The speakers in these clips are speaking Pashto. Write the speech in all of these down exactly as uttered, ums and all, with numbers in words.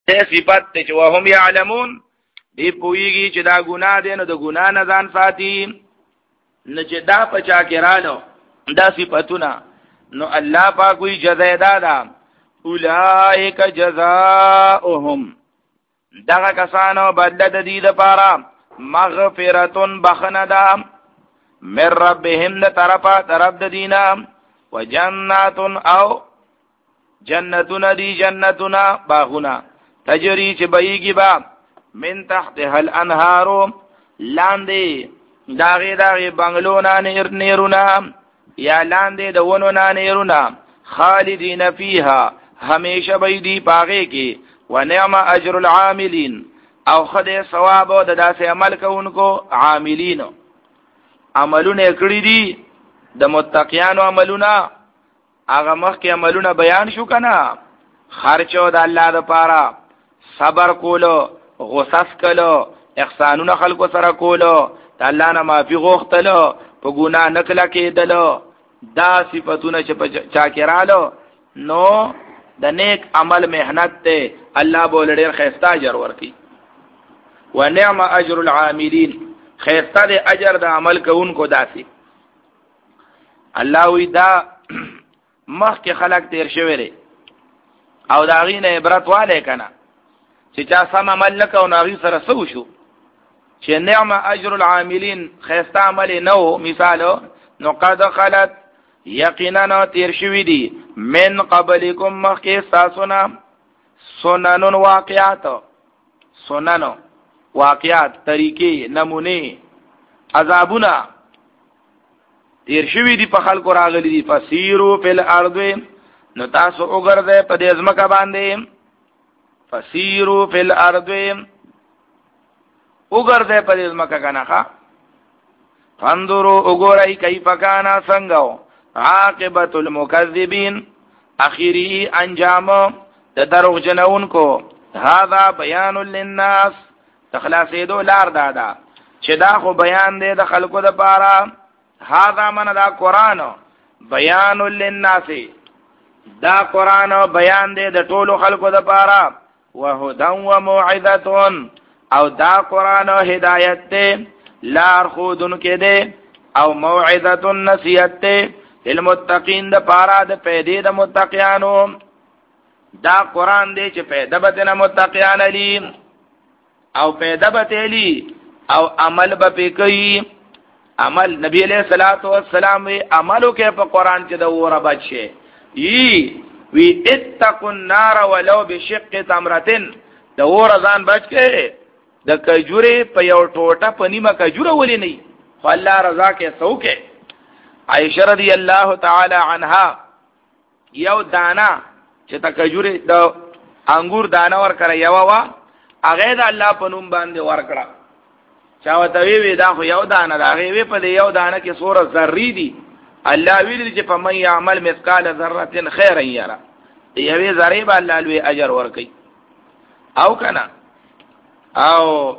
ته صفات ته وهم يعلمون دی پویږي چې دا ګناه دی نو د ګناه نه ځان ساتي نه چې دا پچا کړهالو دا صفاتونه نو الله پاک وی جزاء دادا اولئک جزاؤهم دغه کسانو بدل د دې لپاره مغفرتون بخندا من ربهم لطرفا طرف د دینا وجناتون او جنتون دی جنتنا باغونا تجری چې بېږي با من تحتها الانهار لاندې داغه داغه بنگلونا نیر نیرونا یا لاندې د ونونا نیرونا خالدین فیها همیشه به دی پاغه کې ونعم اجر العاملین او خدای ثواب او د داسې عمل کوونکو عاملین عملونه کړی دي د متقیانو عملونه هغه مخکې عملونه بیان شو کنه خرچو د الله لپاره صبر کولو غصص کولو احسانونه خلکو سره کولو د الله نه معافي غوښتلو په ګناه نکله کېدلو دا صفاتونه چې چا کېرالو نو د نیک عمل مهنت ته الله بول ډېر خیسته اجر ورکي ونعم اجر العاملین خیسته د اجر د عمل کوونکو داسي الله وی دا مخکې خلق تیر شوی دی او دا غینه عبرت والے کنه چې چا سم عمل نکاو ناغي سره سو شو چې نعم اجر العاملین خیسته عمل نو مثالو نو قد خلت یقینا تیر شوی دی من قبلکم مخی ساسونا سننون واقعات سننو واقعات طریقې نمونه عذابونا تیر شوی دی په خلکو راغلی دی فسیرو فی الارض نو تاسو وګرځئ په دې ځمکه باندې فسیرو فی الارض وګرځئ په دې ځمکه کنه فانظروا وګورئ کیف کان څنګه عاقبت المکذبین اخیری انجام د دروغ جنونکو هذا بیان للناس تخلاصې دو لار دادا چې دا خو بیان دی د خلکو د پاره هذا من دا قران بیان للناس دا قران بیان دی د ټولو خلکو د پاره وهدى وموعظه او دا قران هدایت دی لار خودن کې دی او موعظه نصیحت دی المتقین د پارا د پیدې د متقیانو دا قران دی چې پیدا به د متقیان علی او پیدا به تلی او عمل به کوي عمل نبی علیہ الصلوۃ والسلام وی عملو کې په قران کې د وره بچي ای وی اتقوا النار ولو بشق تمرتين د وره ځان بچ کې د کجوري په یو ټوټه په نیمه کجوره ولې نه خو الله رضا کې څوکه عائشہ رضی الله تعالی عنها یو دانا چې تا کجوري د انګور دانا ور کړ یو وا هغه د الله په نوم باندې ور کړه چا وته وی دا خو یو دانا دا هغه وی په یو دانا کې سوره ذری دي الله ویل چې په من يعمل مثقال ذره خيرا يرى یوې ذره به الله لوی اجر ور کوي او کنه او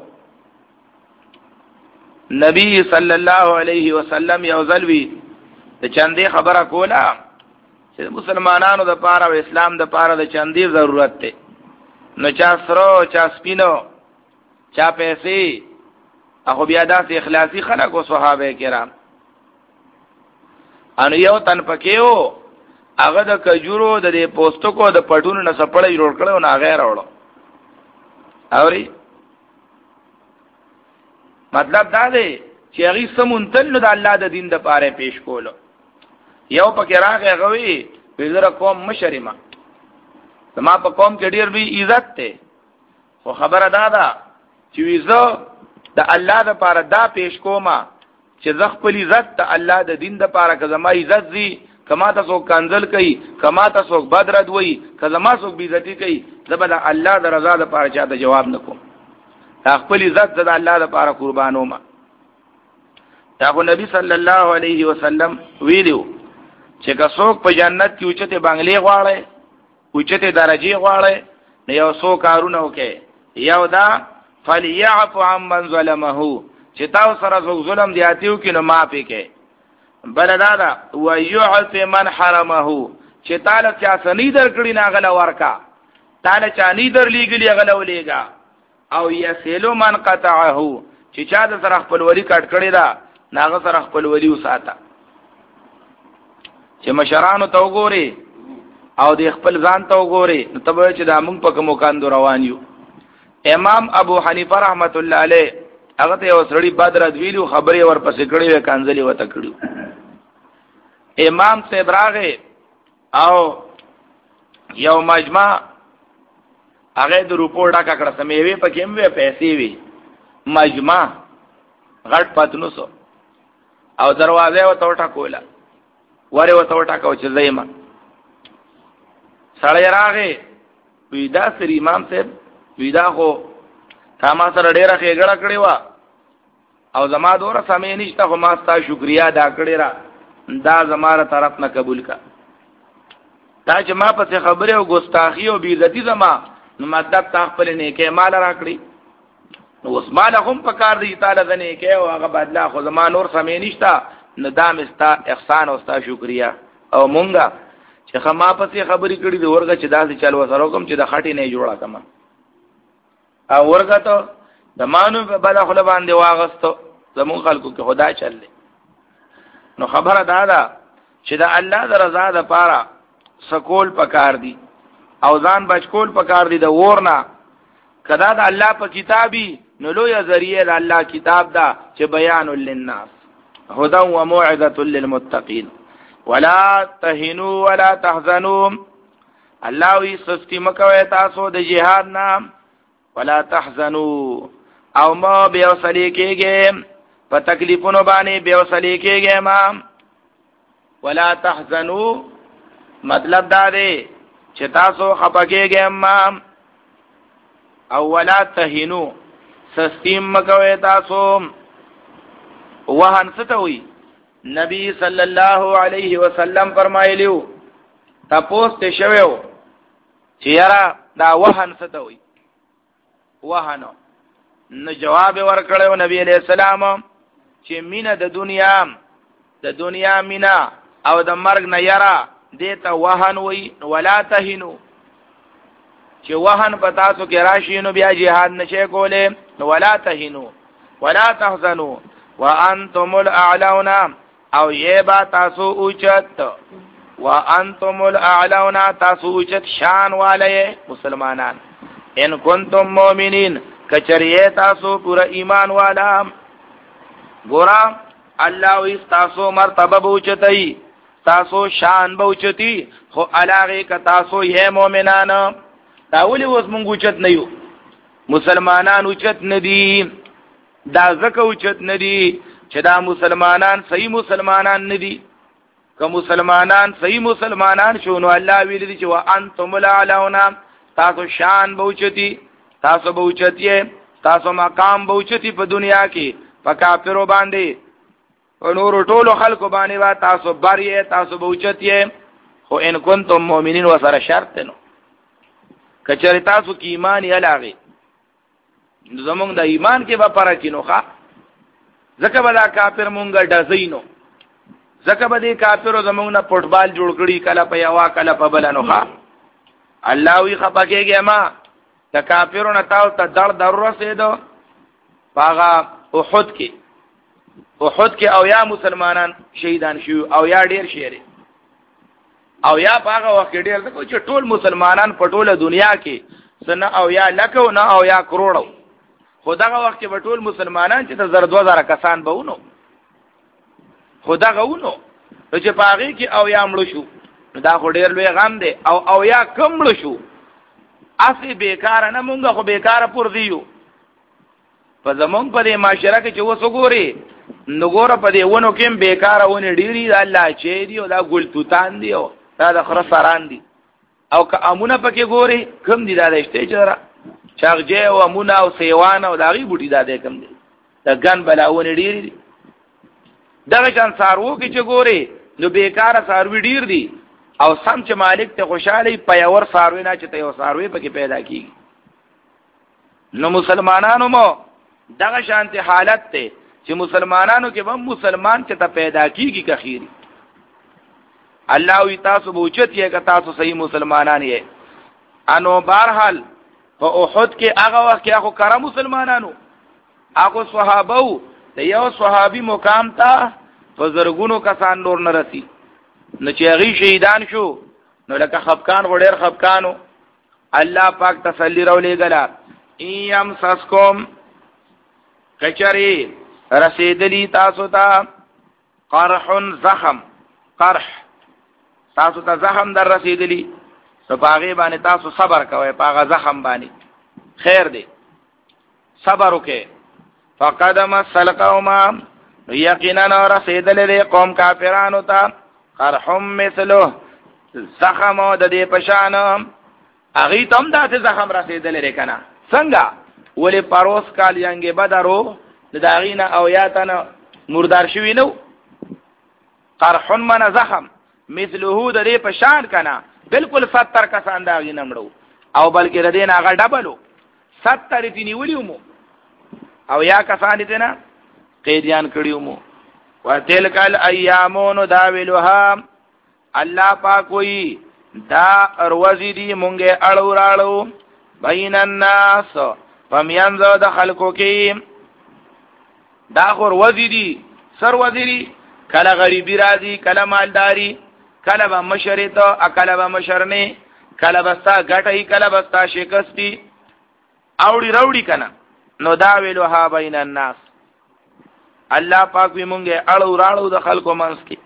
نبی صلی الله علیه وسلم یو ځلوی د چندې خبره کوله چې مسلمانانو د پاره او اسلام د پاره د چندې ضرورت ته نو چا سره چا سپینو چا پیسې هغه بیا داسې اخلاصي خلک او صحابه کرام ان یو تن پکېو هغه د کجورو د دې پوسټکو د پټونو نه سپړې جوړ کړو نه غیر اورو اوري مطلب دا دی چې هغه سمونتل نو د الله د دین د پاره پیش کولو یو پکې راغی غوي وزره قوم مشرمه زما په قوم کې ډیر به عزت ته خو خبره دا ده چې وزه د الله د پاره دا پیش کومه چې زغ خپل عزت ته الله د دین د پاره که زما عزت زی کما تاسو کنزل کوي کما تاسو بدرد وای که زما سو بیزتی کوي زبر الله د رضا د پاره چاته جواب نکوم خپل عزت د الله لپاره قربانو ما دا خو نبی صلی الله علیه وسلم ویلو چې که څوک په جنت کې اوچته بنگلې غواړي اوچته درجه غواړي نو یو څو کارونه وکي یو دا فلیعفو عمن ظلمه چې تاسو سره ظلم دیاتیو کې نو معافي کې بل دا دا ويعف من حرمه چې تعالی چا سنې درکړي ناغله ورکا تعالی چانی در لیګلی غلولېګا او یسلو من قطعه چې چا د سره خپل ولی کټ کړی دا ناغه سره خپل ولی وساته چې مشرانو ته وګوري او د خپل ځان ته وګوري نو تبه چې دا موږ په کوم کاند روان یو. امام ابو حنیفه رحمت الله علیه هغه ته وسړی بدر دویلو خبري ورپسې کړی و کانځلي وته کړو. امام صاحب راغه او یو مجمع هغه د روپور ډاکا کړه سمېوي پکې مې پیسې وي مجمع غټ پاتنو سو او دروازه وته وټا کوله وره وته وټا کو چې زېما سړی راغه ویدا سری امام صاحب ویدا خو تاما سره ډیره خېګړه کړې وا او زما دوره سمې نشته خو ما ستا شکریا دا کړې را دا زماره طرف نه قبول کا دا چې ما په خبره او ګستاخی او بیزتی زما نو مطلب تا خپل نه کې مال راکړي نو اوس مال هم په کار دی تعالی زنه کې او هغه بدلا خو زما نور سمې نشته ندام استا احسان او ستا شکریا او مونږه چې خما په خبرې کړې دی ورګه چې داسې چلو سره کوم چې د خټې نه جوړه کما او ورګه ته د مانو په بل خپل باندې واغستو زمون خلکو کې خدا چللې نو خبره دا ده چې د الله د رضا د پاره سکول پکار دی او ځان بچکول پکار دی د ورنا کدا د الله په کتابي نو لوی ذریعہ د الله کتاب دا چې بیان للناس هدى وموعظه للمتقين ولا تهنوا ولا تحزنوا الله وی سستی مکوي تاسو د جهاد نام ولا تحزنوا او ما بیوصلی کېږي په تکلیفونو باندې بیوصلی کېږي ما ولا تحزنوا مطلب دا دی چې تاسو خپکیږئ ما او ولا تهنوا سستیم مکوي تاسو وهن ستوي نبی صلی الله علیه وسلم فرمایلیو تاسو ته شویو چې یاره دا وهن ستوي وهنو نو جواب ورکړو نبی علیہ السلام چې مینا د دنیا د دنیا مینا او د مرګ نه یاره دیتا وهن وی ولا تهنو چې وهن پتا سو کې راشي نو بیا jihad نشه کوله ولا تهنو ولا تحزنوا وانتم الاعلون او یبا تاسو اوچت وانتم الاعلون تاسو اوچت شان والے مسلمانان ان کنتم مؤمنین کچریه تاسو پورا ایمان والا ګورا الله وی تاسو مرتبه اوچتای تاسو شان بوچتی خو علاغه ک تاسو یې مؤمنان دا ولي اوس مونږ اوچت نه یو مسلمانان اوچت ندي دا زکه اوچت ندي چې دا مسلمانان صحیح مسلمانان ندي که مسلمانان صحیح مسلمانان شونو الله ویل دي چې وانتم الاعلون تاسو شان بوچتی تاسو بوچتی تاسو مقام بوچتی په دنیا کې په کافرو باندې او نور ټولو خلکو باندې وا تاسو بریه تاسو بوچتی خو ان کنتم مؤمنین وسره شرط نو کچری تاسو کې ایمان یې لاغي زمونږ د ایمان کې به پاره کینو ښا زکه بلا کافر مونږه ډزینو زکه به دې کافرو زمونږ نه فوټبال جوړ کړي کله په یوا کله په بلانو ښا الله وی خپکهږي ما د کافرو نه تاو ته در در رسیدو پاغه احد کې احد کې او یا مسلمانان شهیدان شو او یا ډیر شهره او یا پاغه وخت ډیر دغه چې ټول مسلمانان په ټوله دنیا کې سن او یا لکو نه او یا کروڑو خدغه وخت په ټول مسلمانان چې د زر دو زره کسان بهونو خدغه ونو چې پاغه کې او یا مړ شو دا خو ډیر لوی غم دی او او یا کم مړ شو اسی بیکار نه مونږه خو بیکار پور دیو په زمونږ په دې معاشره کې چې وسو ګوري نو ګوره په دې ونو کې بیکار ونه ډیری د الله چې دی او دا ګل توتان دی او دا د خره ساران دي او که امونه پکې ګوري کم دي دا دشته چر چاغجه او امونه او سیوان او داغي بوټي دا دې کم دي د ګن بلاونه ډیری دي دغه شان سارو کې چې ګوري نو بیکار ساروي ډیر دي او سم چې مالک ته خوشاله پیاور ساروي نه چې ته یو ساروي پکې پیدا کیږي نو مسلمانانو مو دغه شانتي حالت ته چې مسلمانانو کې هم مسلمان چې ته پیدا کیږي کخيري الله وی تاسو بوچت یې که تاسو صحیح مسلمانان یې انو بهرحال په احد کې هغه وخت کې هغه کرام مسلمانانو هغه صحابه د یو صحابي مقام ته په زرګونو کسان نور نه رسی نو چې هغه شهیدان شو نو لکه خفقان وړر خفقانو الله پاک تسلی راولې غلا ایم سسکم کچری رسیدلی تاسو ته قرح زخم قرح تاسو ته زخم در رسیدلی نو پاغه باندې تاسو صبر کوئ پاغه زخم باندې خیر دی صبر وکئ فقدم سلقوما یقینا رسیدلی قوم کافرانو ته قرحم مثله زخم د دې پشان اغه تم داسې زخم رسیدلی کنه څنګه ولې پروس کال یانګه بدرو د داغینه او یاتنه مردار شوی نو قرح من زخم مثله د دې پشان کنه بالکل ستر کسان داغینه مړو او بلکې د دین هغه ډبلو ستر دي نیولیومو او یا کسان دي نه قیدیان کړیومو وتلک الایامون داولها الله پاک وی دا اروزی دی مونږه اړو راړو بین الناس فمینځ د خلکو کې دا خور وزی دی سر وزیری کله غریبی راځي کله مالداری کله به مشرته اکله به مشرنه کله بستا غټي کله بستا شکستی اوړي راوړي کنه نو دا ویلو ها بین الناس الله پاک وی مونږه اړو راړو د خلکو منځ کې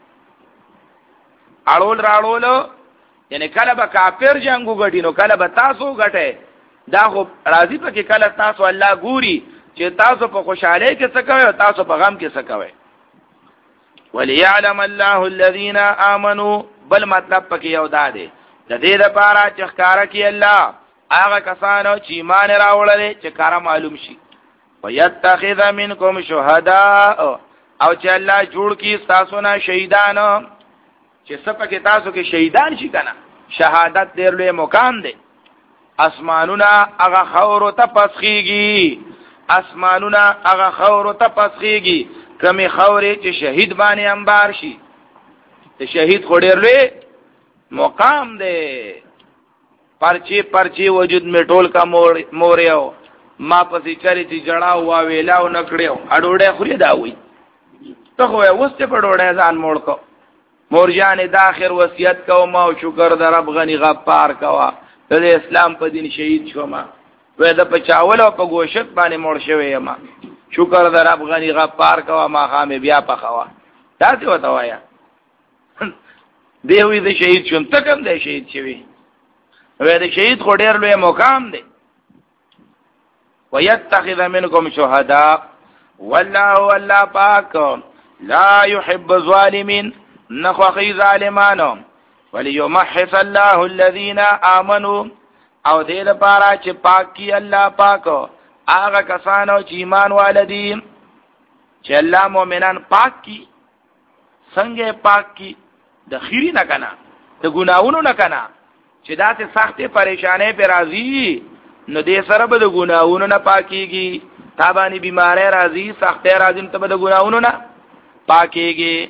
اړول راړول یعنی کله به کافر جنگو غټي نو کله به تاسو غټه دا خو راضی په کې کله تاسو الله ګوري چې تاسو په خوشاله کې څه کوي او تاسو په غم کې څه کوي وليعلم الله الذين امنوا بل مطلب پکې یو داده د دې لپاره چې ښکارا کې الله هغه کسانو چې ایمان راوړل چې کار معلوم شي ويتخذ منكم شهداء او چې الله جوړ کی تاسو نه شهیدان چې سپکه تاسو کې شهیدان شي کنه شهادت ډېر لوی مقام دی اسمانونه هغه خور ته پسخيږي اسمانونه هغه خور ته پسخيږي کمی خورې چې شهید باندې انبار شي ته شهید خو ډېر لوی مقام دی پرچی پرچی وجود می ټول کا مور موریو ما پسې چری چې جړاو وا ویلاو نکړیو اډوړې خوري دا وای ته خو وسته په ډوړې ځان موړ کو مورجان د اخر وصیت کوم او شکر در رب غنی غفار کوا د اسلام په دین شهید شوم وې د پچاول او په گوشت باندې مړ شوی ما شکر در رب غنی غفار کوا ما خامه بیا په خوا تاسو وته وایا دی وې د شهید شوم ته کوم دی شهید شوی وې د شهید خو ډېر لوی مقام دی ويتخذ منكم شهداء والله والله پاک لا يحب الظالمين نخوخي ظالمانو وليمحص الله الذين آمنوا او دې لپاره چې پاک کی الله پاک هغه کسانو چې ایمان والدي چې الله مؤمنان پاک کی څنګه پاک کی د خیری نه کنه د ګناہوں نه کنه چې داسې سختې پریشانې پر راځي نو دې سره به د ګناہوں نه پاکيږي تابانی بیماری راځي سختې راځي ته به د ګناہوں نه پاکيږي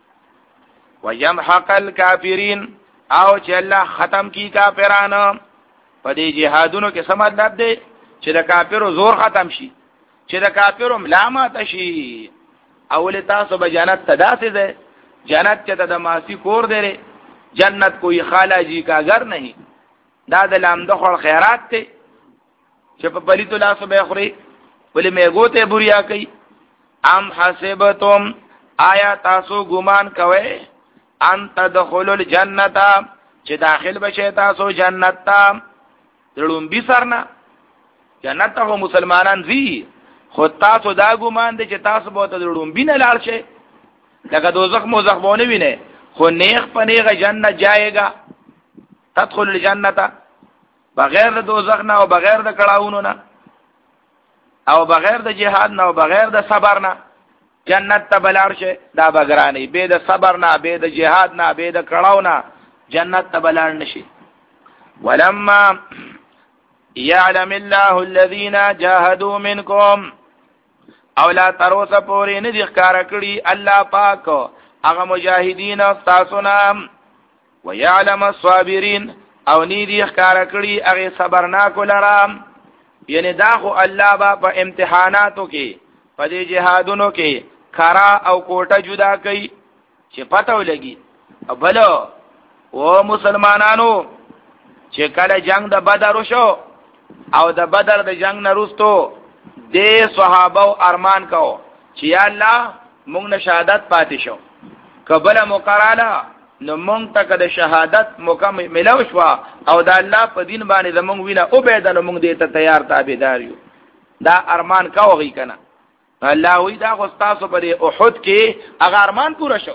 ويمحق الكافرين او چې الله ختم کی کافرانو په دې جهادونو کې سم مطلب دی چې د کافرو زور ختم شي چې د کافرو ملامت شي اول تاسو به جنت تداسه ده جنت چې د ماسی کور دی جنت کوئی خالا جی کا گھر نہیں دا د لامده خور خیرات ته چې په پلیتو لاسو به خوري ولې میګوته بوریا کوي ام حسبتم آیا تاسو ګمان کوئ ان تدخلوا الجنه چې داخل بشئ تاسو جنت ته دړم بي سرنا جنت ته مسلمانان زی خو تاسو دا ګمان دي چې تاسو به ته دړم بي نه لاړ شئ لکه دوزخ موزخ بونه ویني خو نیخ پنیغه جنت جایگا تدخل الجنه بغیر د دوزخ نه او بغیر د کړهونو نه او بغیر د جهاد نه او بغیر د صبر نه جنت ته بلار شه دا بغرانی به د صبر نه به د جهاد نه به د کړهو نه جنت ته بلار نشي ولما يعلم الله الذين جاهدوا منكم او لا تروسه پورې نه دي ښکارا کړی الله پاک هغه مجاهدین تاسو نام ويعلم الصابرين او نی دی ښکارا کړي هغه صبرناک لرام یعنی دا خو الله با په امتحاناتو کې په دې جهادونو کې خرا او کوټه جدا کوي چې پته ولګي بلو و مسلمانانو چې کله جنگ د بدر وشو او د بدر د جنگ نه وروسته د صحابه او ارمان کو چې یا الله موږ نه شهادت پاتې شو قبل مقراله نو موږ ته د شهادت مکمل ملو شو او د الله په دین باندې زموږ وینه او به د موږ دې ته تیار تابعدار یو دا ارمان کوي کنه الله وی دا خو تاسو په احد کې هغه ارمان پوره شو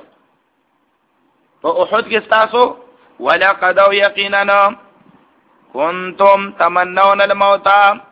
په احد کې تاسو ولقد یقینا کنتم تمنون الموت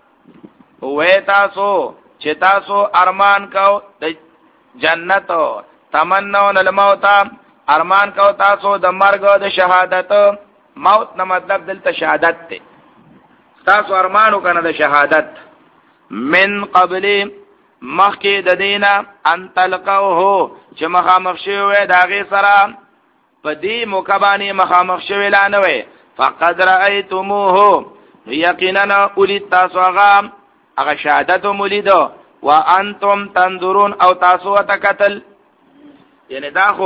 و تاسو چې تاسو ارمان کو د جنت تمنون الموت ارمان کو تاسو د مرګ او د شهادت موت نه مطلب دلته شهادت ته تاسو ارمانو کنه د شهادت من قبل مخکې د دینه ان تلقوه چې مخامخ شوی داغه سره په دې مکبانی مخامخ شوی لا نه وي فقد رأيتموه یقینا اولید تاسو هغه هغه شهادت مولید وانتم تنظرون او تاسو تکتل یعنی دا خو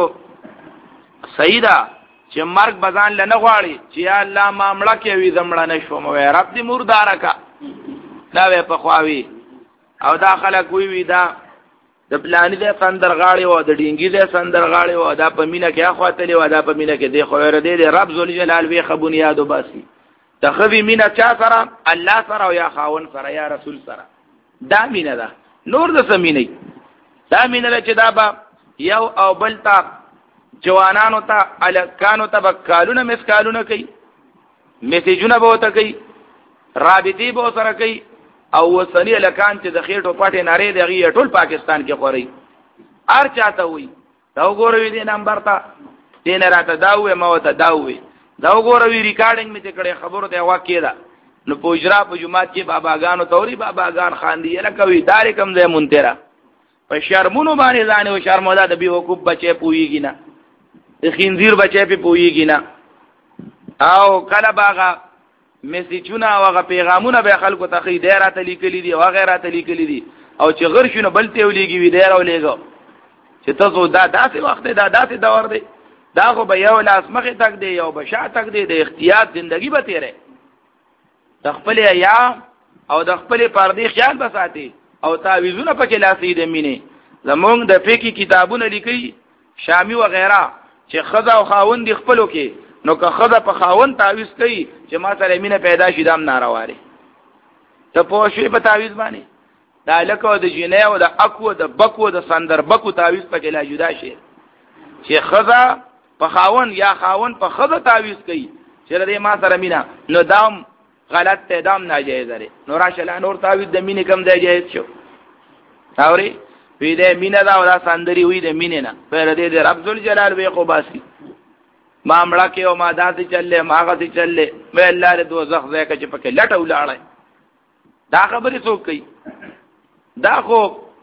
سیدا چې مرګ بزان لنه غواړي چې یا الله معاملہ کې وي زمړه نشوم وې رب دې مردار کا دا وې په خواوي او دا خلک وی وی دا د پلان دې سندرغاړي او د ډینګي دې سندرغاړي او دا په مینه کې اخواتلې او دا په مینه کې دې خو ور دې رب ذل جلال وی خبونیادو باسي تخوی مینه چا سره الله سره او یا خاون سره یا رسول سره دا مینه ده نور د سمینه دا مینه چې دا با یو او بل تا جوانانو ته الکانو ته بکالونه مسکالونه کوي میسیجونه به وته کوي رابطي به سره کوي او وسنی الکان چې د خېټو پټه نری دی ټول پاکستان کې خوري ار چاته وي دا وګوروي دې نمبر ته دین راته دا وې مو ته دا وې دا وګوروي ریکارډینګ می ته کړه خبرو ته واقع ده نو پوجرا په جمعات کې باباګانو توري باباګان خان دی لکه وی دار کم ځای مونترا په شرمونو باندې ځانه او شرمودا د بي حقوق بچي پويږي نه د خنزیر بچي په پويږي نه او کله باغه میسیجونه او هغه پیغامونه به خلکو ته خې ډیره ته لیکلي دي او غیره ته لیکلي دي او چې غر شنو بل ته ولېږي وی ډیره ولېګو چې تاسو دا داسې وخت دا داسې دور دی دا خو به یو لاس مخې تک دی یو بشا تک دی د اختیار ژوندۍ به تیرې د خپل یا او د خپل پردي خیال بساتي او تعویذونه پکې لاسې د مینې زمونږ د فقہی کتابونه لیکي شامی و غیره چې خزا او خاوند دی خپلو کې نو که خزا په خاوند تعویذ کوي چې ما سره مینه پیدا شي دام نارواري ته پوه شوې په تعویذ باندې دا لکه د جنې او د اکو د بکو د سندر بکو تعویذ پکې لا جدا شي چې خزا په خاوند یا خاوند په خزا تعویذ کوي چې دې ما سره مینه نو دام غلط ته دام ناجایز لري نور عشلا نور تعویذ د مینې کم دی جایز شو اوري وی دې مینه دا ولا سندري وی دې مینه نه پر دې دې رب ذل جلال وی کو باسي معاملہ کې او ما داسې چلې ما غسي چلې مې الله دې دوزخ ځای کې پکې لټ ولاړې دا خبرې څوک کوي دا خو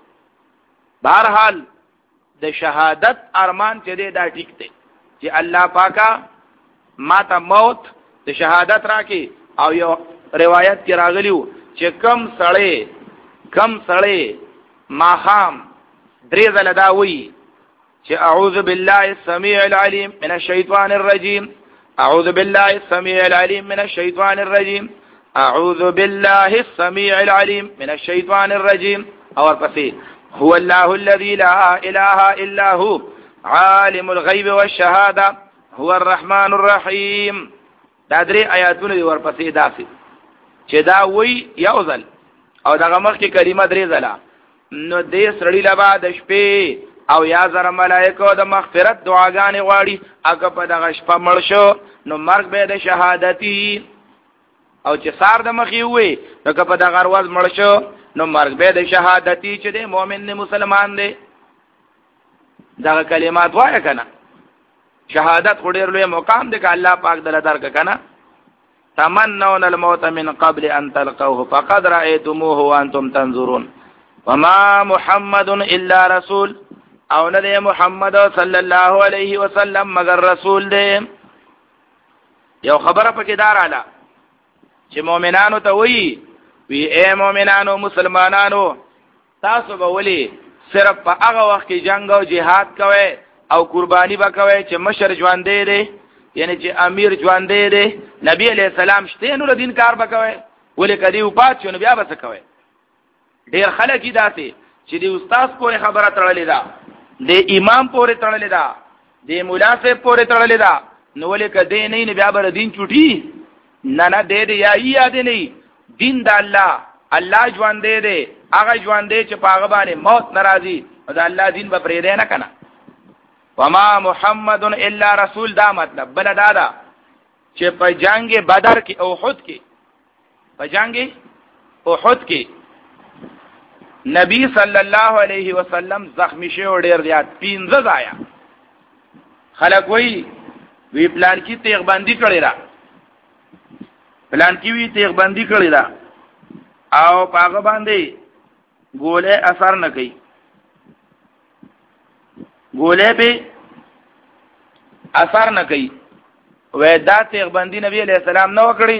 بهرحال د شهادت ارمان چې دې دا ټیک دی چې الله پاکا ما ته موت د شهادت راکې او یو روایت کې راغلیو چې کم سړی کم سړی ماخام درې ځله دا وی چې اعوذ بالله السميع العليم من الشيطان الرجيم اعوذ بالله السميع العليم من الشيطان الرجيم اعوذ بالله السميع العليم من الشيطان الرجيم اور پسې هو الله الذي لا اله الا هو عالم الغيب والشهاده هو الرحمن الرحيم دا درې آیاتونه ورپسې داسې چې دا وی یو ځل او دغه مخ کې کلمه درې ځله نو دې سړی لبا د شپې او یا زره ملائکه د مغفرت دعاګانې غواړي هغه په دغه شپه مړ شو نو مرګ به د شهادتي او چې سار د مخې وي نو که په دغه ورځ مړ شو نو مرګ به د شهادتي چې د مؤمن نه مسلمان دی دغه کلمات وایه کنه شهادت خو ډېر لوی مقام دی که الله پاک دل درک کنه تمنون الموت من قبل ان تلقوه فقد رأيتموه وانتم تنظرون وما محمد الا رسول او نه محمد صلی الله علیه وسلم مگر رسول دی یو خبره پکې دار اعلی چې مؤمنانو ته وایي وی اے مؤمنانو مسلمانانو تاسو به ولي صرف په هغه وخت کې جنگ او جهاد کوئ او قرباني وکوي چې مشر ژوندې دی یعنی چې امیر ژوندې دی نبی علیہ السلام شته نو دین کار وکوي ولې کدی او پات شنو بیا بس کوي ډیر خلک داسې چې دی استاد پورې خبره تړلې ده د امام پورې تړلې ده د مولا صاحب پورې تړلې ده نو ولې کدی نه نه بیا بر دین چوټي نه نه دې دې یا یاد نه دین د الله الله ژوندې دی هغه ژوندې چې پاغه باندې موت ناراضي دا الله دین به پرې دی نه کنه وما محمد الا رسول دا مطلب بل دا دا چې په جنگ بدر کې او احد کې په جنگ احد کې نبی صلی الله علیه وسلم زخمی شو ډیر زیات پینځه ځایا خلک وی وی پلان کې تیغ باندې کړی را پلان کې وی تیغ باندې کړی را او پاغه باندې ګوله اثر نه کوي ګوله به اثر نه کوي وې دا تیغ باندې نبی علیہ السلام نو کړی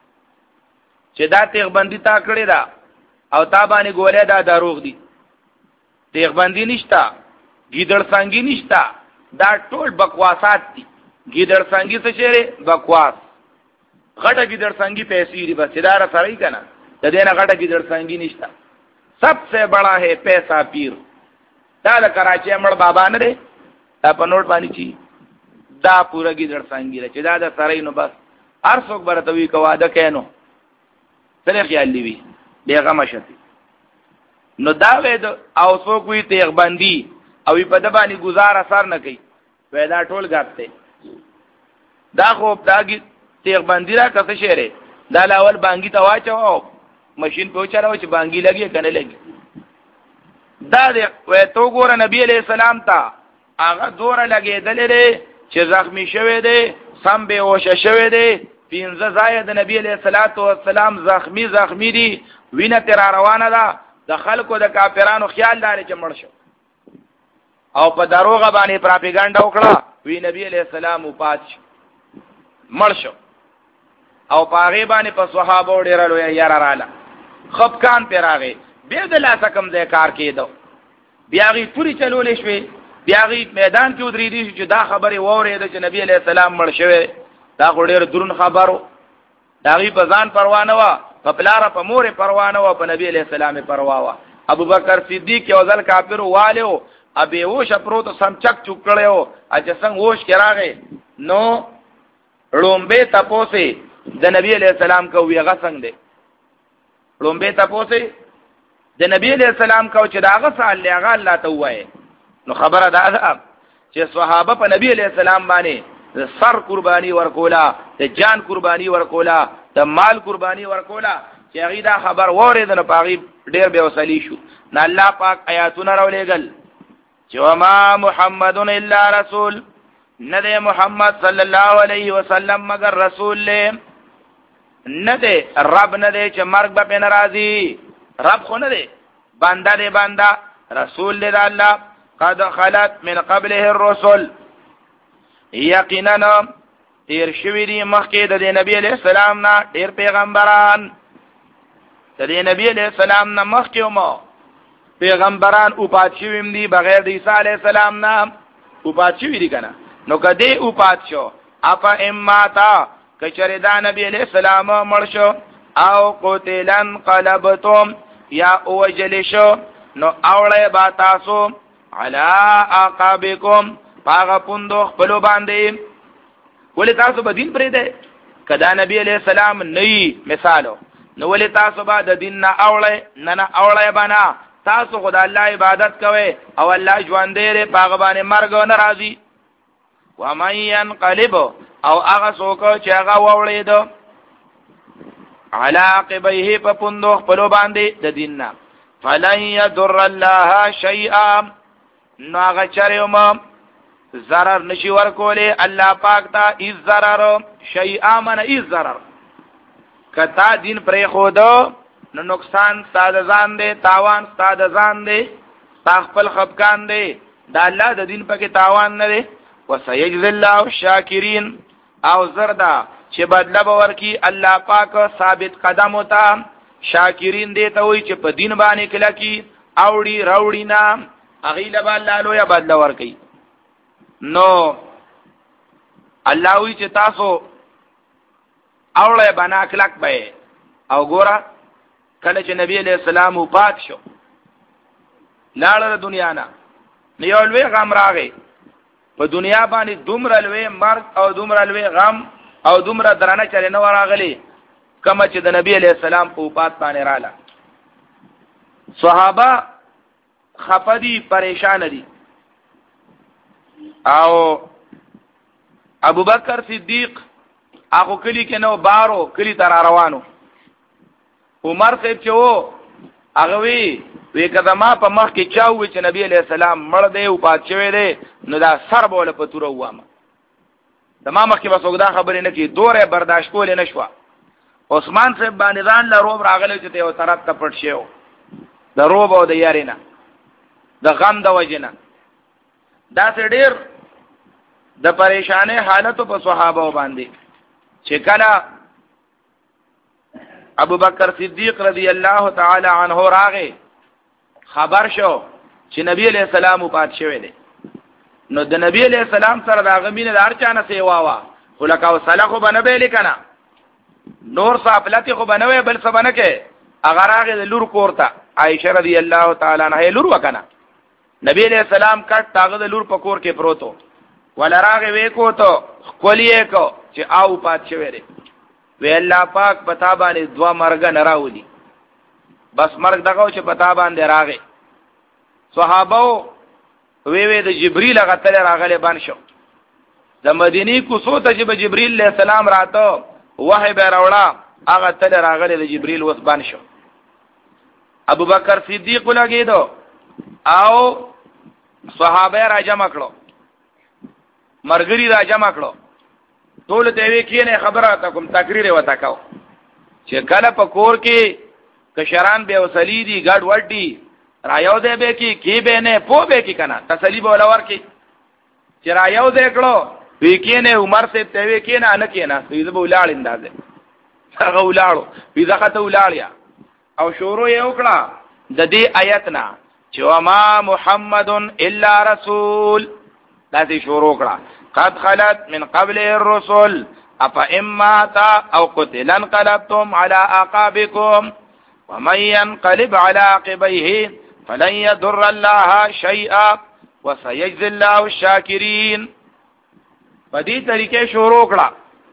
چې دا تیغ باندې تا کړی دا او تا باندې ګوله دا دروغ دي تیغ باندې نشتا ګیدړ څنګه نشتا دا ټول بکواسات دي ګیدړ څنګه څه شری بکواس غټه ګیدړ څنګه پیسې دی بس دا را سره کنا د دې نه غټه ګیدړ څنګه نشتا सबसे बड़ा है पैसा पीर دا د کراچي امړ بابا نه دی دا په نوٹ باندې چی دا پورا ګیدړ څنګه چې دا د سره نو بس هر څوک برته وی کواده کینو سره خیال دی وی بیغه مشتی نو دا وې او څوک وی تیغ باندې او په د باندې گزار اثر نه کوي پیدا ټول غاپته دا خو داګي تیغ باندې را کته شهره دا لاول بانګي ته واچو ماشین په چلاو چې بانګي لګي کنه لګي دا دې وې تو ګور نبی علیہ السلام ته هغه دور لګېدل لري چې زخمی شوه دی سم به وشه شوه دی پینځه ځای د نبی علیہ الصلوۃ والسلام زخمی زخمی دي وینه تر روانه ده د خلکو د کافرانو خیال لري چې مړ شو او په دروغه باندې پراپګاندا وکړه وی نبی علیہ السلام وپات مړ شو او پاغه باندې په صحابه ډیر لوی یار رااله خپکان پیراغه به د لاسه کم ځای کار کېدو بیاغي پوری چلولې شوې بیاغي میدان کې ودرې دي چې دا خبره ووري د نبی علیہ السلام مړ شوی دا ډېر درون خبرو داغي په ځان پروا نه وا په پلار په مور پروا نه وا په نبی علیہ السلام پروا وا ابو بکر صدیق یو ځل کافر والو ابي وش پروت سم چک چک کړو اجه څنګه وش کراغه نو لومبه تپوسه د نبی علیہ السلام کو ویغه څنګه دی لومبه تپوسه د نبی علیہ السلام کو چې داغه سال لغه الله ته وای نو خبره ده چې صحابه په نبی علیہ السلام باندې سر قربانی ورکولا د جان قربانی ورکولا د مال قربانی ورکولا چې هغه دا خبر وره د پاغي ډیر به وسلی شو نه الله پاک آیاتونه راولېګل چې وما محمد الا رسول نه ده محمد صلی الله علیه وسلم مگر رسول له نه ده رب نه ده چې مرګ به ناراضي رب خو نه ده بنده ده بنده رسول له الله قد خلت من قبله الرسل یقینا تیر شوی دی مخکې د نبی علیہ السلام نه ډیر پیغمبران د نبی علیہ السلام نه مخکې مو پیغمبران او پات شویم دي بغیر د عیسی علیہ السلام نه او پات شوی دي کنه نو کدی او پات شو اپا اماتا کچره دا نبی علیہ السلام مړ شو او قتلن قلبتم یا اوجل شو نو اوړې با تاسو علا عقابکم پاغه پوندو خپل باندې ولې تاسو به دین پرې ده کدا نبی علیہ السلام نه مثالو نو ولې تاسو به د دین نه اوړې نه نه اوړې بنا تاسو خدای الله عبادت کوئ او الله ژوند دې پاغه باندې مرګ نه راځي ومن ينقلب او هغه څوک چې هغه وړې ده علا عقبیه په پوندو خپل باندې د دین نه فلن يضر الله شيئا نو هغه چرېوم zarar نشي ورکوله الله پاک ته از zarar شيئا من از zarar کتا دین پرې خود نو نقصان ساده ځان دي تاوان ساده ځان دي خپل خفقان دي دا الله د دین پکې تاوان نه دي وسيجزي الله الشاکرین او زردا چې بدله باور کی الله پاک ثابت قدم وتا شاکرین دې ته وي چې په دین باندې کله کی اوړي راوړي نه اغیله به الله لویا بدله ورکي. نو الله وی چې تاسو اوړه بنا کلک به او ګوره کله چې نبی علیہ السلام وفات شو لاړه دنیا نه یو لوی غم راغی په دنیا باندې دومره لوی مرګ او دومره لوی غم او دومره درانه چره نه راغلی کما چې د نبی علیہ السلام په وفات باندې رااله. صحابه خفدي پریشان دي او ابو بکر صدیق هغه کلی کې نو بارو کلی تر روانو. عمر صاحب چې وو هغه وی وی کله ما په مخ کې چاوي چې نبی علیہ السلام مړ دی او پات شوی دی نو دا سر بوله په تور وامه تمام مخ کې وسوګدا خبرې نه کی دوره برداشت کول نه شو. عثمان صاحب باندې ځان له روب راغلی چې یو طرف ته پټ شو د روب او د یارینا د غم د وجنه دا سه ډیر د پریشانه حالت په صحابه باندې چې کله ابو بکر صدیق رضی الله تعالی عنہ راغه خبر شو چې نبی علیہ السلام وفات شوی دی نو د نبی علیہ السلام سره دا غمینه دار چانه سیوا وا خلقا وصلخو بنبه لیکنا نور صاحبلتی خو بنوي بل څه بنکه اگر هغه د لور کوړه عائشه رضی الله تعالی عنها لور وکنا نبی علیہ السلام کټ تاغه د لور په کور کې پروتو ولراغه وېکو ته کولیه کو چې او پات شوی دی وی الله پاک پتا باندې دوا مرګ نه راولي بس مرګ دغه چې پتا باندې راغی. صحابه وی وی د جبرئیل هغه تل راغله باندې شو د مدینی کوڅو ته چې جبرئیل علیہ السلام راته وحی به راوړه هغه تل راغله د جبرئیل وس باندې شو. ابو بکر صدیق لګیدو او صحابه را جمع کړو مرګری را جمع کړو ټول ته وی کینه خبره تا کوم تقریر وتا کاو چې کله په کور کې کشران به وسلی دي ګډ وډي رايو دې به کې کی به نه پو به کې کنه تسلی به ولور کې چې رايو دې کړو وی کینه عمر سے ته وی کینه ان کینه دې به ولال اندازه هغه ولالو وی ځکه ته ولالیا او شروع یې وکړه د دې آیتنا چې وما محمد الا رسول دا دې شروع کړه قد خلت من قبل الرسل افا اما تا او قتل انقلبتم على اعقابكم ومن ينقلب على عقبيه فلن يضر الله شيئا وسيجزي الله الشاكرين. په دې طریقې شروع کړه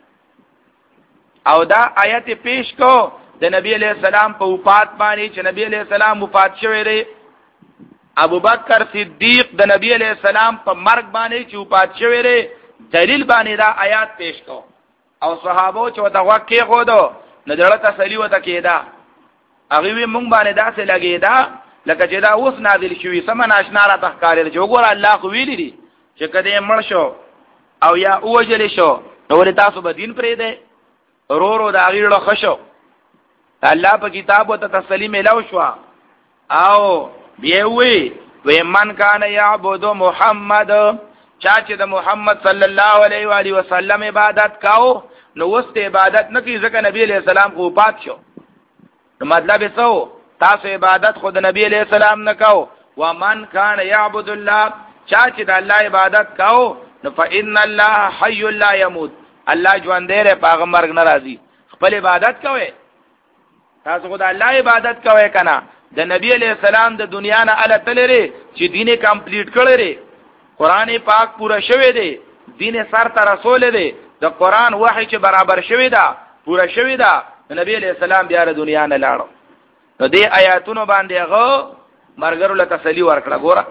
او دا آیت پیش کو د نبی علیہ السلام په وفات باندې چې نبی علیہ السلام وفات شوی دی. ابو بکر صدیق د نبی علیہ السلام په مرګ باندې چې وفات شوی دی دلیل باندې دا آیات پیش کو او صحابه چې وته واکې غوډو نه دړه تسلی وته کېدا هغه وی مونږ باندې داسې لګېدا لکه چې دا اوس نازل شوی سم ناشنا را تخکارې چې وګوره الله خو ویلی دي چې کله مړ شو او یا اوجل شو نو ور تاسو به دین پرې ده رو رو دا غیړه خشو الله په کتاب وته تسلی ملاو شو او بیا وی وی من کان یعبد محمد چا چې د محمد صلی الله علیه و علیه وسلم عبادت کاو نو وست عبادت نکي ځکه نبی علیہ السلام کو پات شو نو مطلب څه تاسو عبادت خود نبی علیہ السلام نه کاو ومن کان یعبد الله چا چې د الله عبادت کاو نو فإن الله حي لا يموت الله ژوند دی په مرګ ناراضي خپل عبادت کوي تاسو خدای الله عبادت کوي کنه د نبی علیہ السلام د دنیا نه ال تلری چې دینه کمپلیټ کړی قرآن پاک پورا شوی دی دین سر ته رسول دی د قرآن وحی چې برابر شوی دا پورا شوی دا نبی علیہ السلام بیا د دنیا نه لاړو نو دې آیاتونو باندې هغه مرګرو له تسلی ورکړه ګوره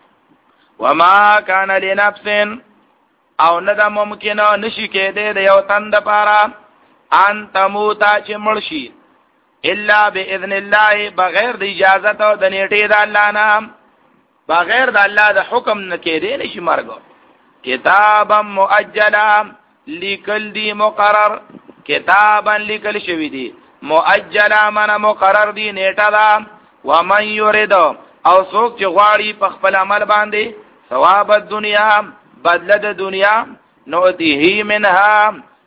وما کان لنفس او نه د ممکن نشي کېده د یو تند پاره ان تموتا چې مرشي الا باذن الله بغیر د اجازه او د نیټه د الله نام بغیر د الله د حکم نه کېده نشي مرګ کتابا مؤجلا لیکل دی مقرر کتابا لیکل شوی دی مؤجلا من مقرر دی نیټه دا ومن یرید او څوک چې غواړي په خپل عمل باندې ثواب الدنیا بدله د دنیا نو دیه منها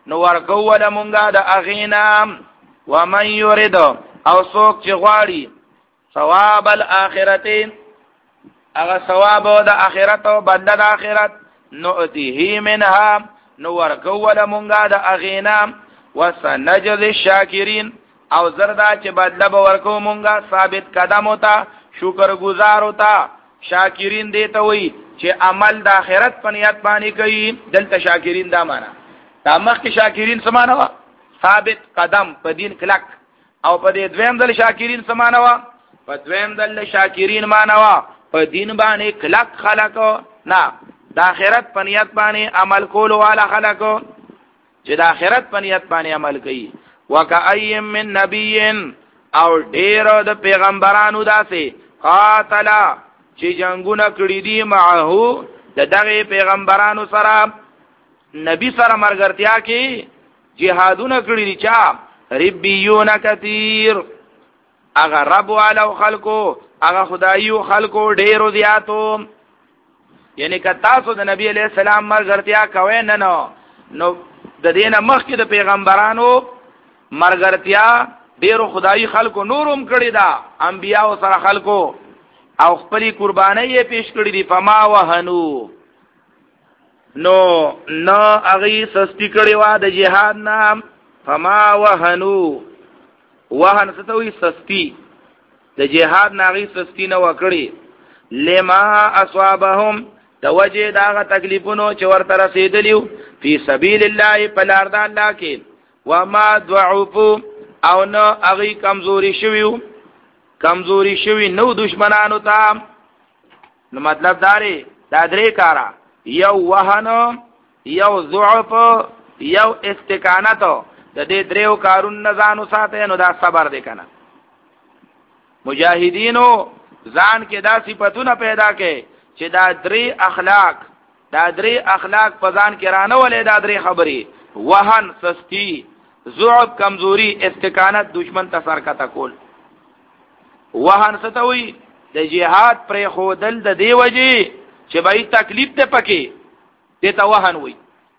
نو ورکو ولا مونږه د اغینا ومن یرید او څوک چې غواړي ثواب الاخرته هغه ثواب د اخرت او بدل د اخرت نؤتیه منها نو ورکو ولا مونږه د اغینا وسنجد الشاکرین او زردا چې بدل به ورکو مونږه ثابت قدم ہوتا شکر گزار ہوتا شاکرین دیته وي چې عمل د اخرت په نیت باندې کوي دلته شاکرین دا معنا دا مخکې شاکرین سمانه وا ثابت قدم په دین کلک او په دې دویم دل شاکرین سمانه وا په دویم دل شاکرین معنا وا په دین باندې کلک خلقو نه د اخرت په نیت باندې عمل کول والا خلقو چې د اخرت په نیت باندې عمل کوي وکأی من نبی او ډیر د پیغمبرانو داسې قاتلا چې جنگونه کړی دي معه د دغه پیغمبرانو سره نبی سره مرګرتیا کې جهادونه کړی دي چا ربیون کثیر اغه رب والو خلقو اغه خدایو خلقو ډیرو زیاتو یعنی که تاسو د نبی علیہ السلام مرګرتیا کوئ نه نو نو د دینه مخکې د پیغمبرانو مرګرتیا ډیرو خدایي خلقو نورم کړی دا انبیاء سره خلقو او خپل قرباني یې پیش کړی دي فما وهنو نو نو اغي سستی کړی وا د جهاد نام فما وهنو وهن ستوي سستی د جهاد ناغي سستی نه وکړي لما اصابهم توجه داغه تکلیفونو چې ورته رسیدلیو فی سبیل الله پلار د الله کې وما ضعفوا او نو اغي کمزوري شویو کمزوري شوی نو دشمنانو ته نو مطلب داري دا درې کارا یو وهنو یو ضعف یو استقامت د دې دریو کارون نه ځانو ساته نو دا صبر دی کنه مجاهدینو ځان کې دا صفاتونه پیدا کړي چې دا درې اخلاق دا درې اخلاق په ځان کې رانه ولې دا درې خبرې وهن سستی ضعف کمزوري استقامت دشمن ته سر کته کول وهن ستوي د جهاد پر خودل د دی وجه چې بای تکلیف ته پکې ته ته وهن وي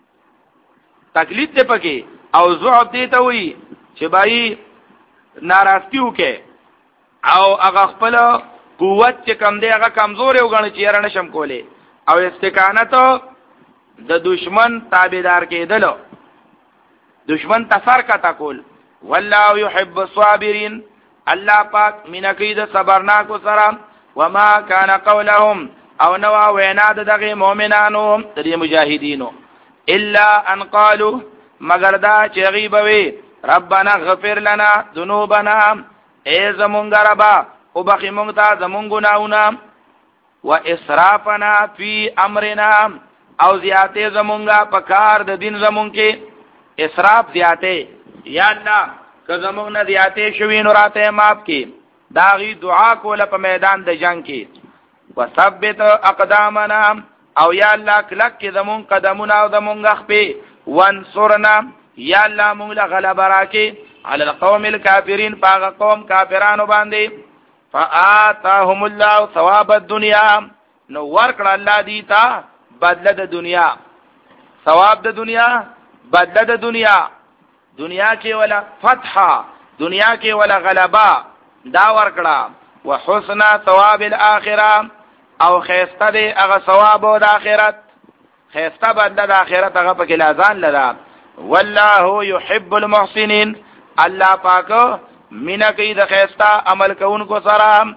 تکلیف ته پکې او ضعف ته ته وي چې بای ناراضیو کې او هغه خپل قوت چې کم دی هغه کمزور یو غن چې رانه شم کوله او استقامت د دشمن تابعدار کېدل دشمن تفر کا تکول والله يحب الصابرين الله پاک مینا کوي د صبرناکو سره وما كان قولهم او نو وینا د دغه مؤمنانو د مجاهدینو الا ان قالوا مگر دا چې غیبوي ربنا غفر لنا ذنوبنا ای زمونږ ربا او بخي مونږ ته زمونږ ګناونه و اسرافنا فی امرنا او زیاته زمونږه په کار د دین زمونږ کې اسراف زیاته یا الله که زمونږ نه زیاته شوی نو راته معاف کې داغي دعا کوله په میدان د جنگ کې وثبت اقدامنا او یا الله کلک کې زمونږ قدمونه او زمونږ خپې وانصرنا یا الله مونږ له غلبه راکې على القوم الكافرين باغ قوم کافرانو باندې فآتاهم الله ثواب الدنيا نو ورکړه الله دی تا بدله د دنیا ثواب د دنیا بدله د دنیا دنیا کې ولا فتح دنیا کې ولا غلبا دا ورکړه وحسن ثواب الاخره او خیسته دی هغه ثواب د اخرت خیسته بدله د اخرت هغه په کې لازان لرا والله يحب المحسنين الله پاک مینا کوي د خیسته عمل کوونکو سره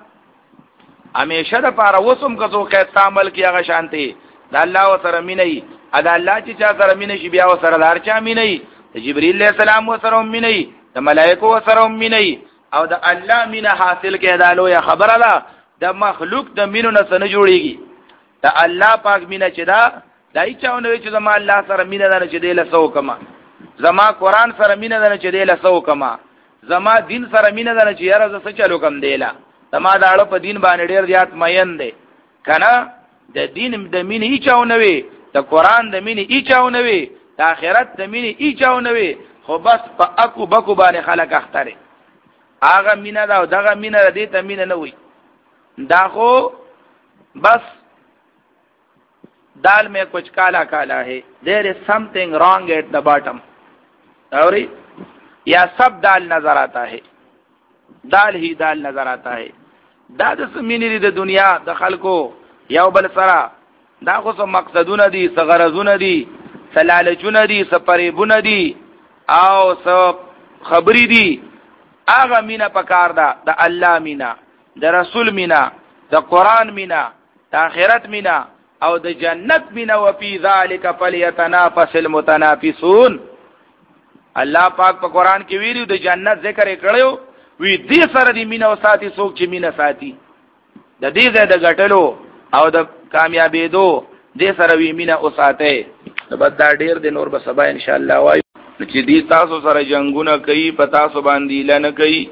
همیشه د پاره وسم کزو خیسته عمل کی هغه شانتي د الله سره مینې ادا الله چې چا سره مینې شي بیا سره دار چا مینې جبرئیل علیہ السلام سره مینې د ملائکه سره مینې او د الله مینا حاصل کې دالو یا خبره ده د مخلوق د مینو نه سن جوړيږي د الله پاک مینا چې دا دای چاونه چې زما الله سره مینا ده چې دله سو کما زما قران سره مینا ده چې دله سو کما زما دین سره مینا ده چې یاره ز څه چلو کم دیلا زما داړو په دین باندې ډیر زیات مین دی کنه د دین د مینې ایچاونه وي د قران د مینې ایچاونه وي د آخرت د مینې ایچاونه وي خو بس په اكو بکو باندې خلک اختره هغه مینا ده او دغه مینا دې ته مینا نه وي دا خو بس دال میں کچھ کالا کالا ہے there is something wrong at the bottom और या सब दाल नजर आता है, दाल ही दाल नजर आता है. دا د سمینې د دنیا د خلکو یو بل سره دا خو څه مقصدونه دي، څه غرضونه دي، څه لالچونه دي، څه فریبونه دي او څه خبرې دي. هغه مینا پکار ده د الله مینا، د رسول مینا، د قران مینا، د آخرت مینا او د جنت مینا. وفي ذلك فليتنافس المتنافسون. الله پاک په قران کې ویلي د جنت ذکر یې کړو، وی دې سره دې مینا او ساتي څوک چې مینا ساتي، د دې ځای د غټلو او د کامیابېدو دې سره وی مینا او ساتي. بس دا ډیر د نور به سبا ان شاء الله وایو چې دې تاسو سره جنگونه کوي، په تاسو باندې لنه کوي.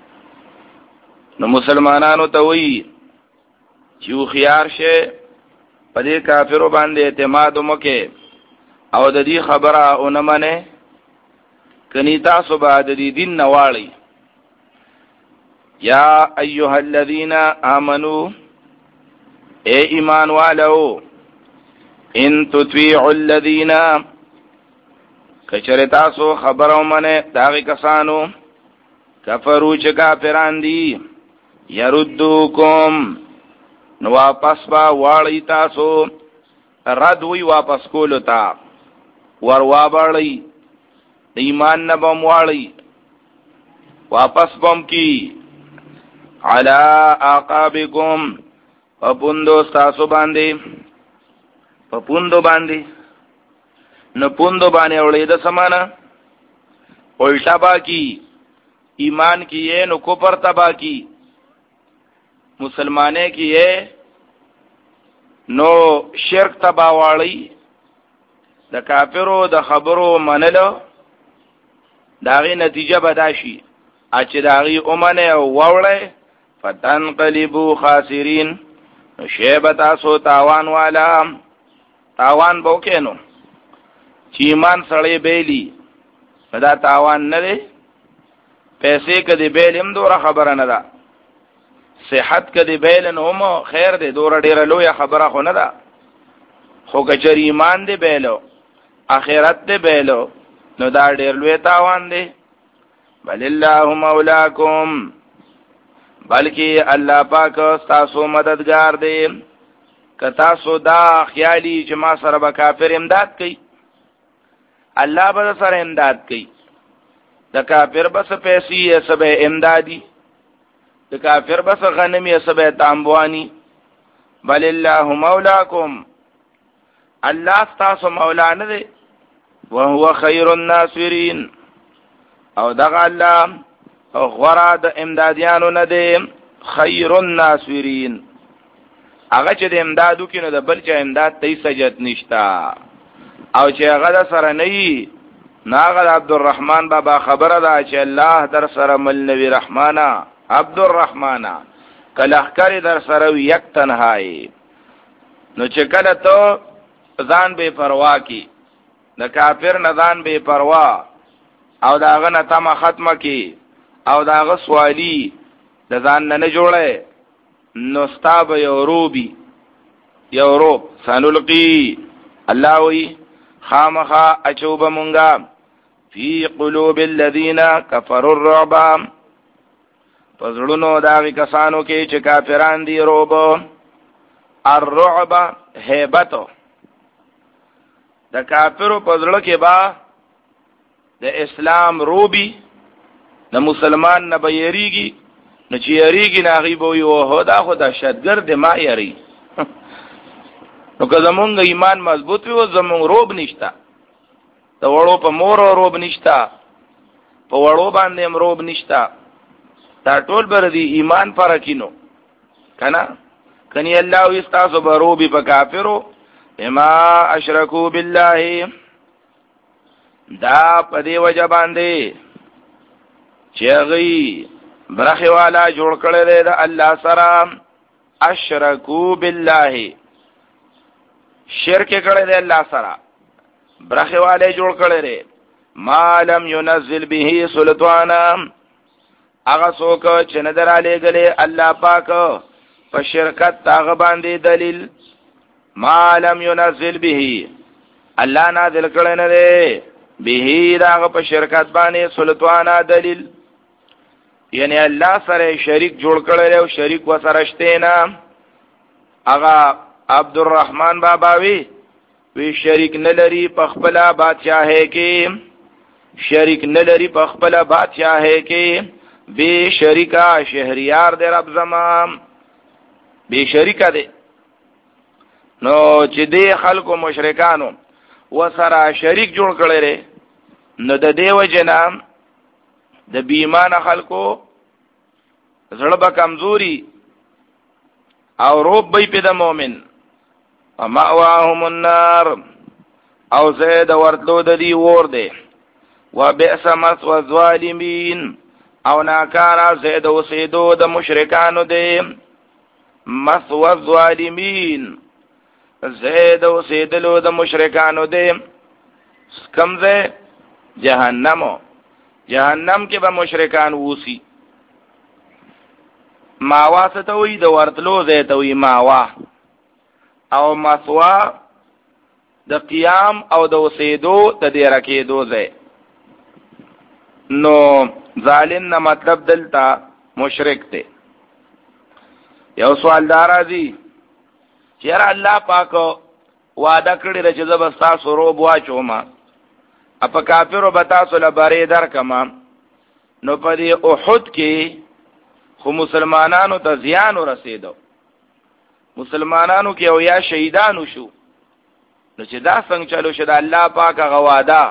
نو مسلمانانو ته وی چې خيار شه په دې کافرو باندې اعتماد وکړي او د دې خبره اونې منه کني تاسو به د دې دین نواړي. یا ایها الذین آمنو، اے ایمان والو، ان تطیعوا الذین، کچره تاسو خبرو منه داغی کسانو کفرو چې کافران دي، یردوکم نو واپس با واړی تاسو، رد وی واپس کولو تا ور وابړی ایمان نه بم واړی واپس بم کی علا عقابکم پپوندو ستاسو باندې، پپوندو باندې نو پوندو باندې وړې د سمانا الٹا با کی ایمان کیے نو کفر تبا کی، مسلمانے کیے نو شرک تبا واړی، د کافرو د خبرو منلو داغی نتیجه بداشي اچ داغی اومنه او ووړی فتنقلبوا خاسرین، شیبتا سو تاوان والا تاوان بوکینو. چې ایمان سړی بیلی دا تاوان نه دی، پیسې کدی بیلم دوره خبره نه ده، صحت کدی بیلن هم خیر دی دوره ډیره لویه خبره خو نه ده. خو کچر ایمان دی بیلو، آخرت دی بیلو، نو دا ډیر لوی تاوان دی. بل الله مولاکم، بلکې الله پاک تاسو مددگار دی. که تاسو دا خیالي چې ما سره به کافر امداد کوي، الله به سره امداد کوي. د کافر بس پیسې سبه امدادي، د کافر بس غنمي سبه تامبوانی. بل الله مولاکم، الله تاسو مولا نه دی، وهو خیر الناصرین، او دغه الله غورا د امدادیانو نه دی، خیر الناصرین. هغه چې د امدادو کې نو د بل چا امداد ته سجد نشتا، او چې هغه سره نه وي ناغه عبدالرحمن بابا خبره ده چې الله در سره مل نبی رحمانا عبدالرحمانا کلهکری در سره یک تنهایی. نو چې کله ته ځان بے پروا کی، د کافر نه ځان بے پروا او داغه نه تمه ختمه کی او داغه سوالی د ځان نه جوړه، نو ستاب یوروبی یوروب سنلقی الله وی خامخا اچوب مونگا فی قلوب الذین کفروا الرعب، پزړونو داغی کسانو کې چې کافران دي روب. الرعب هیبتو، د کافرو پزړه کې با د اسلام روبی، د مسلمان نه بیریږي، نو چې یریږي ناغي به وي او دا خو دهشتګرد ما یری. نو که زمونږ ایمان مضبوط وي او زمونږ روب نشتا، د وړو په مور روب نشتا، په وړو باندې هم روب نشتا، دا ټول بر دی ایمان فرقینو کنا. کنی الله وی استاسو به روبی په کافرو بما اشرکو بالله، دا په دی وجه باندې چې غي برخه والا جوړ کړی دی د الله سره. اشرکو بالله، شرک کړی دی الله سره، برخه والا جوړ کړی دی. ما لم ينزل به سلطانا، هغه څوک چې نه دراله غلې الله پاک په شرکت هغه باندې دلیل. ما لم ينزل به، الله نازل کړی نه دی به دا په شرکت باندې سلطانا دلیل، یعنی الله سره شریک جوړ کړل او شریک وسره شته نه. هغه عبدالرحمن باباوی وی شریک نه لري په خپل بادشاہي کې، شریک نه لري په خپل بادشاہي کې، بے شریکا شهریار دې رب زمان بے شریکا دې. نو چې دې خلکو مشرکانو وسره شریک جوړ کړل نو د دې وجنه د بیمانه خلکو زړه به کمزوري او روب به په د مؤمن، مأواهم النار او زید ورتلو د دی ور دی، وبئس مثوى الظالمین او ناکارا زید وسیدو د مشرکانو دی. مثوى الظالمین زید وسیدلو د مشرکانو دی. کم زه جهنمو، جهنم کې به مشرکان ووسی. ماوا ستوي د ورتلو زه توي ماوا، او مثوا د قیام او د وسیدو د دې رکیدو ځای. نو ظالم نه مطلب دلته مشرک دی. یو سوال دار راځي چې الله پاک وعده کړی چې زبستا سورو بوا چوما اپا کافرو بتاسو لباری در کما. نو پا دی احد کی خو مسلمانانو تا زیانو رسیدو، مسلمانانو کی او یا شهیدانو شو. نو چې دا څنګه چلو شد الله پاک غوادا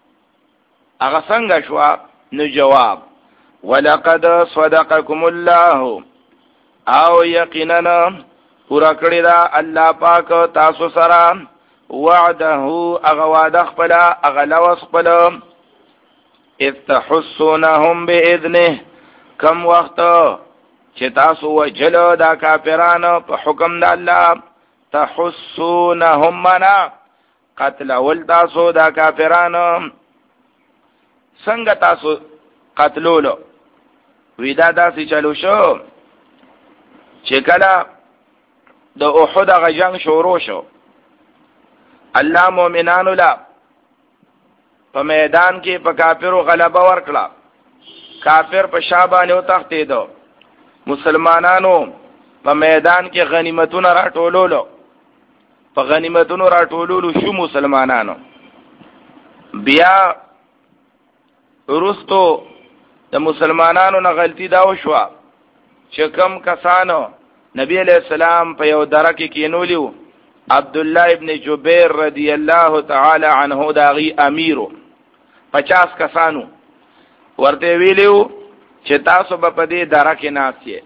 اغا څنګه شو؟ نو جواب ولقد صدقكم الله او یقینا پورا کړی دا الله پاک تاسو سره وعده اغواد خپل اغلوس خپل اذ تحسونهم باذنه کم وخت چې تاسو وجلو دا کافرانو په حکم د الله. تحسونهم منا قتل ول تاسو دا کافرانو. څنګه تاسو قتلولو؟ ویدا داسې چلو شو چې کله د احد غ جنگ شروع شو، الله مومنانو لا په میدان کې په کافرو غلبه ورکړه. کافر په شابانه او تختې دو، مسلمانانو په میدان کې غنیمتونه راټولولو، په غنیمتونو راټولولو شو مسلمانانو. بیا ورستو د مسلمانانو نه غلطی دا وشو چې کم کسانو نبی علیہ السلام په یو درکه کې کینولیو، عبد الله ابن جبیر رضی الله تعالی عنہ داغي امیرو پچاس کسانو ورته ویلیو چې تاسو به په دې درکه ناسیه،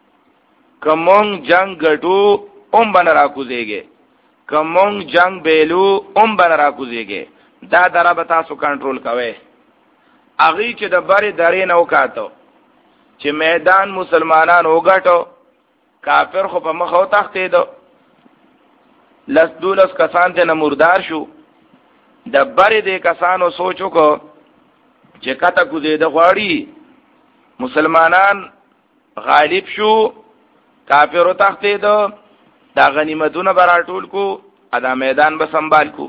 کومون جنگ ګټو اوم بن را کوزيږي، کومون جنگ بیلو اوم بن را کوزيږي، دا دره به تاسو کنټرول کوئ. اغي چې د بری درې نو کاتو چې میدان مسلمانان وګټو، کافر خو په مخ او تختې دو، لس دولس کسان ته مردار شو. د بری د کسانو سوچو کو چې کته کوزې د غواړي مسلمانان غالب شو، کافر او تختې دو، دا غنیمتونه براټول کو، ادا میدان به سنبال کو.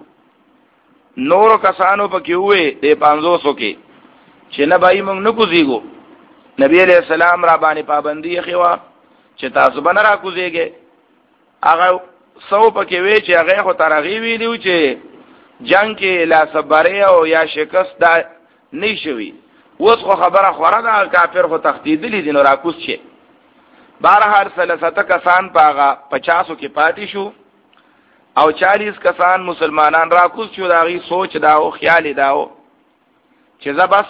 نور کسانو په کې وې د پنځو سو کې چې نه بای موږ نه کوزیګو. نبی علیہ السلام را باندې پابندی خوا چې تاسو باندې را کوزیږي. هغه سو پکې وی چې هغه خو ترغی ویلو چې جنگ کې لا صبره او یا شکست دا نشوي. اوس خو خبره خوره ده، کافر خو تختیدلی دي نو را کوز شي. بهرحال ثلاثه کسان پاغه پچاسو کې پاتې شو او چالیس کسان مسلمانان را کوز شو. داغي سوچ داو، خیال داو چې زبس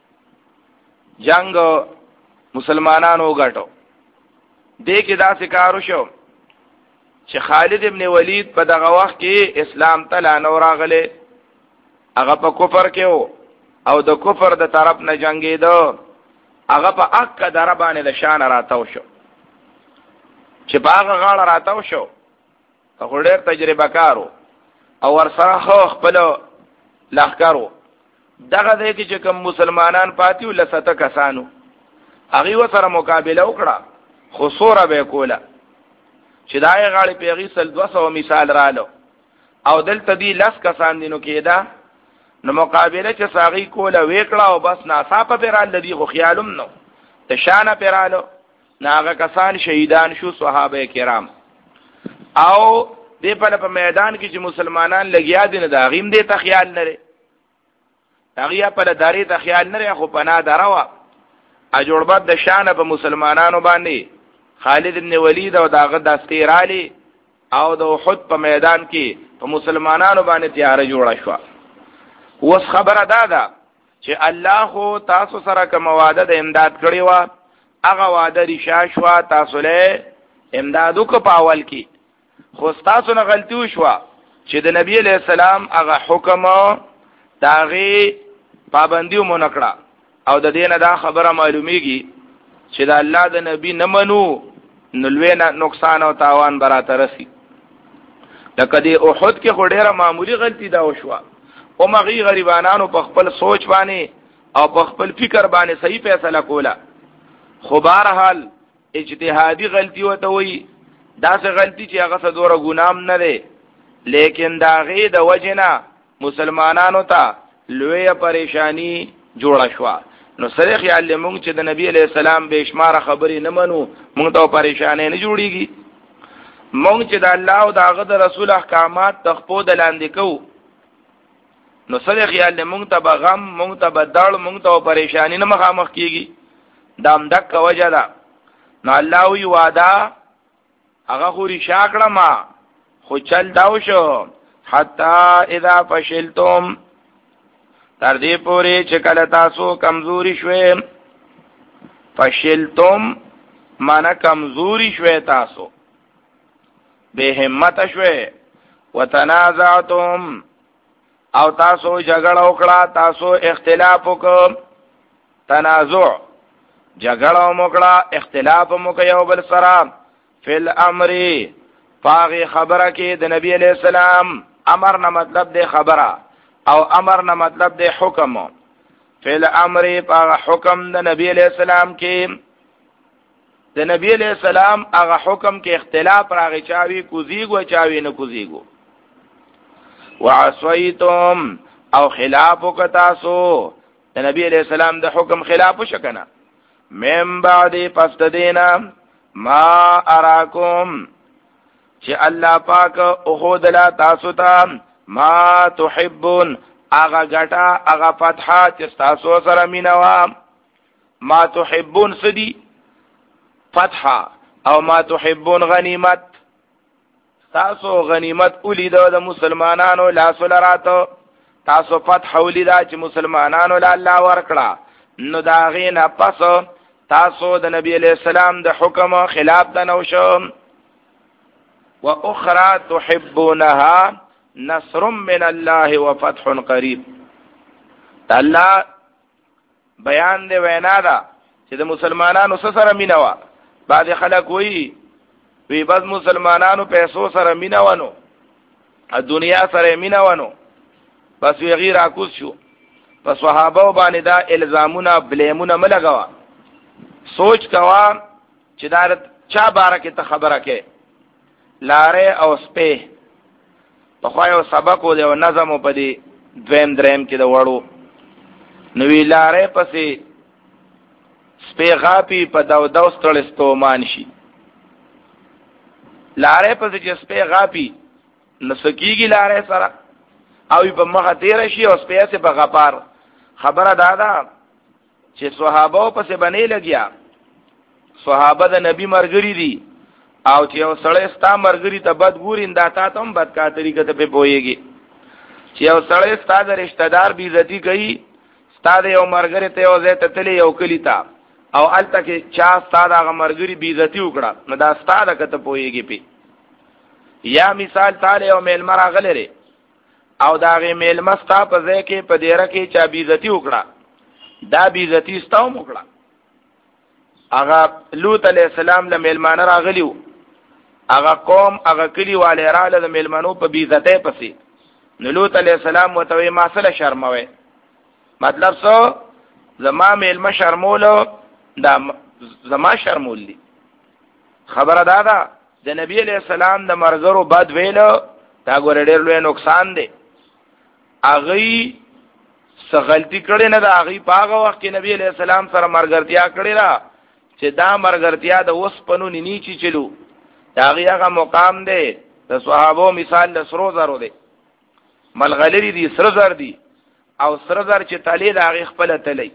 جنگ مسلمانانو غټو. دې کې دا ذکر شو چې خالد ابن ولید په دغه وخت کې اسلام ته لا نور راغله، هغه په کفر کې وو او د کفر د طرف نه جنگیدو. هغه په اک در باندې د شان راتاو شو چې باغ غاړه راتاو شو. هغه ډېر تجربه کارو او ورسره خو خپل لخرو. دغه دې کې چې کوم مسلمانان پاتیو لسته کسانو، هغه وسره مقابله وکړه، خو سوره به کوله چې دای غاړي پیغی سل دو سو مثال رالو او دلته دی لس کسان دینو کېدا نو مقابله چې ساغي کوله وکړه او بس ناصافه پیرال لدی خو خیالم نو ته شانه پیرالو ناغه کسان شهیدان شو صحابه کرام او دې په میدان کې چې مسلمانان لګیا دي نه دا غیم دې ته خیال لري هغه په داري ته خیال نه خو پناه دروا ا جوړبد د شان په مسلمانانو باندې خالد ابن ولید او داغه دستیرالی او د احد په میدان کې په مسلمانانو باندې تیار جوړه شو اوس خبره دا ده چې الله خو تاسو سره کوم وعده د امداد کړی و هغه وعده ریشا شو تاسو له امدادو کو پاول کی خو تاسو نه غلطي وشو چې د نبی علیہ السلام هغه حکم داغي پابندیو مونکړه او د دینه دا خبره معلومیږي چې د الله د نبی نه منو نلوینه نقصان او تاوان براته رسی لکه دی احد کې خډيره معمولی غلطی دا وشوه او مغي غریبانانو په خپل سوچ باندې او په خپل فکر باندې صحیح فیصله کوله خو بهرحال اجتهادي غلطی وته وي دا څه غلطی چې هغه څه دوره ګنام نه ده لیکن دا غي د وجنه مسلمانانو ته لوی پریشانی جوړه شو نو سره خیال لمونږ چې د نبی علیہ السلام بشمار خبرې نه منو مونږ ته پریشانی نه جوړیږي مونږ چې د الله او دغه د رسول احکامات تخپو د لاندې کو نو سره خیال لمونږ ته بغم مونږ ته بدل مونږ ته پریشانی نه مخامخ کیږي دام دک وجه ده نو الله وی وعده هغه خوري شاکړه ما خو چل داو شو حتا اذا فشلتم تر دې پورې چې کله تاسو کمزوري شوي فشلتم معنا کمزوري شوي تاسو به همت شوي وتنازعتم او تاسو جګړه وکړه تاسو اختلاف وکړه تنازع جګړه وکړه اختلاف وکړه یو بل سره فل امر پاغي خبره کې د نبی علیہ السلام امر نه مطلب دی خبره او امر نه مطلب دی حکم فل امر پاغه حکم د نبی علیہ السلام کې د نبی علیہ السلام هغه حکم کې اختلاف راغی چاوي کوزیګو چاوي نه کوزیګو وعصیتم او خلاف وکتاسو د نبی علیہ السلام د حکم خلاف وشکنه من بعد فاستدینا ما اراکم چې الله پاک او خدلا تاسو ته ما تحبون اغا غټا اغا فتحه چې تاسو سره مینوا ما تحبون سدي فتحه او ما تحبون غنیمت تاسو غنیمت اولیدو د مسلمانانو لاس لراتو تاسو فتح اولیدا چې مسلمانانو له الله ورکړه نو دا غینه پس تاسو د نبی علیہ السلام د حکم خلاف د نوشو واخرى تحبونها نصر من الله وفتح قریب الله بیان دی وینا دا چې د مسلمانانو سره مینوا بعد خلک وی وی بس مسلمانانو پیسو سره مینوانو ا دنیا سره مینوانو بس وی غیر اکوس شو پس صحابه باندې دا الزامونه بلیمونه ملګوا سوچ کوا چې دا چا بارکه ته خبره کې لاره او سپه په خو یو سبق او د نظم په دې دویم دریم کې د وړو نو وی لاره پسې سپه غاپی په داو داو ستړستو مان شي لاره پسې چې سپه غاپی نو سکیږي لاره سره او په مخه تیر شي او سپه سه په غپار خبره دادا چې صحابه پسې باندې لګیا صحابه د نبی مرګري دي او چې یو سړی ستا مرګري ته بد ګورین دا تا ته هم بد کا طریقه ته په پويږي چې یو سړی ستا د رشتہ دار بي عزتي کوي ستا د یو مرګري ته یو ځای ته تللی یو کلی تا او الته کې چا ستا د مرګري بي عزتي وکړه نو دا ستا د کته پويږي پی یا مثال تعالی یو میل مرا غلره او دا غي میل مستا په ځای کې په دیره کې چا بي عزتي وکړه دا بي عزتي ستاو وکړه هغه لوط علیہ السلام له میلمانه راغلیو هغه قوم هغه کلی والے رااله د میلمنو په بي عزتۍ پسې نو لوط علیہ السلام وتوي ما سره شرموي مطلب څه زما میلمه شرمولو دا زما شرمول دي خبره دا ده د نبی علیہ السلام د مرګرو بد ویلو دا ګور ډېر لوی نقصان دی اغه څه غلطي کړې نه ده هغه په هغه وخت کې نبی علیہ السلام سره مرګرتیا کړې را چې دا مرګرتیا د وس پنو نیچی چلو دا هغه مقام دی د صحابه مثال د سرو زرو دی ملغلری دي سر زر دي او سر زر چې تلی د هغه خپل تلی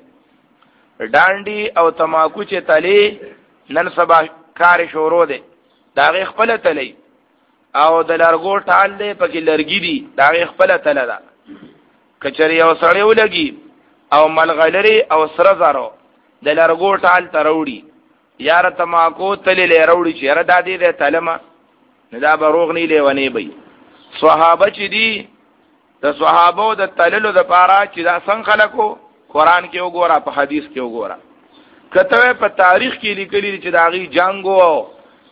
ډانډي او تماکو چې تلی نن سبا کار شروع دی دا هغه خپل تلی او د لرګو ټال دی پکې لرګي دي دا هغه خپل تله ده کچری او سړی ولګي او ملغلری او سر زرو د لرګو ټال تروړي یار تماکو تلی لروړي چې را دادی د تلمه دا بروغ نه لیونی بي صحابه چې دي د صحابه د تللو د پاره چې دا څنګه خلکو قران کې وګوره په حدیث کې وګوره کته په تاریخ کې لیکلي چې داغي جنگو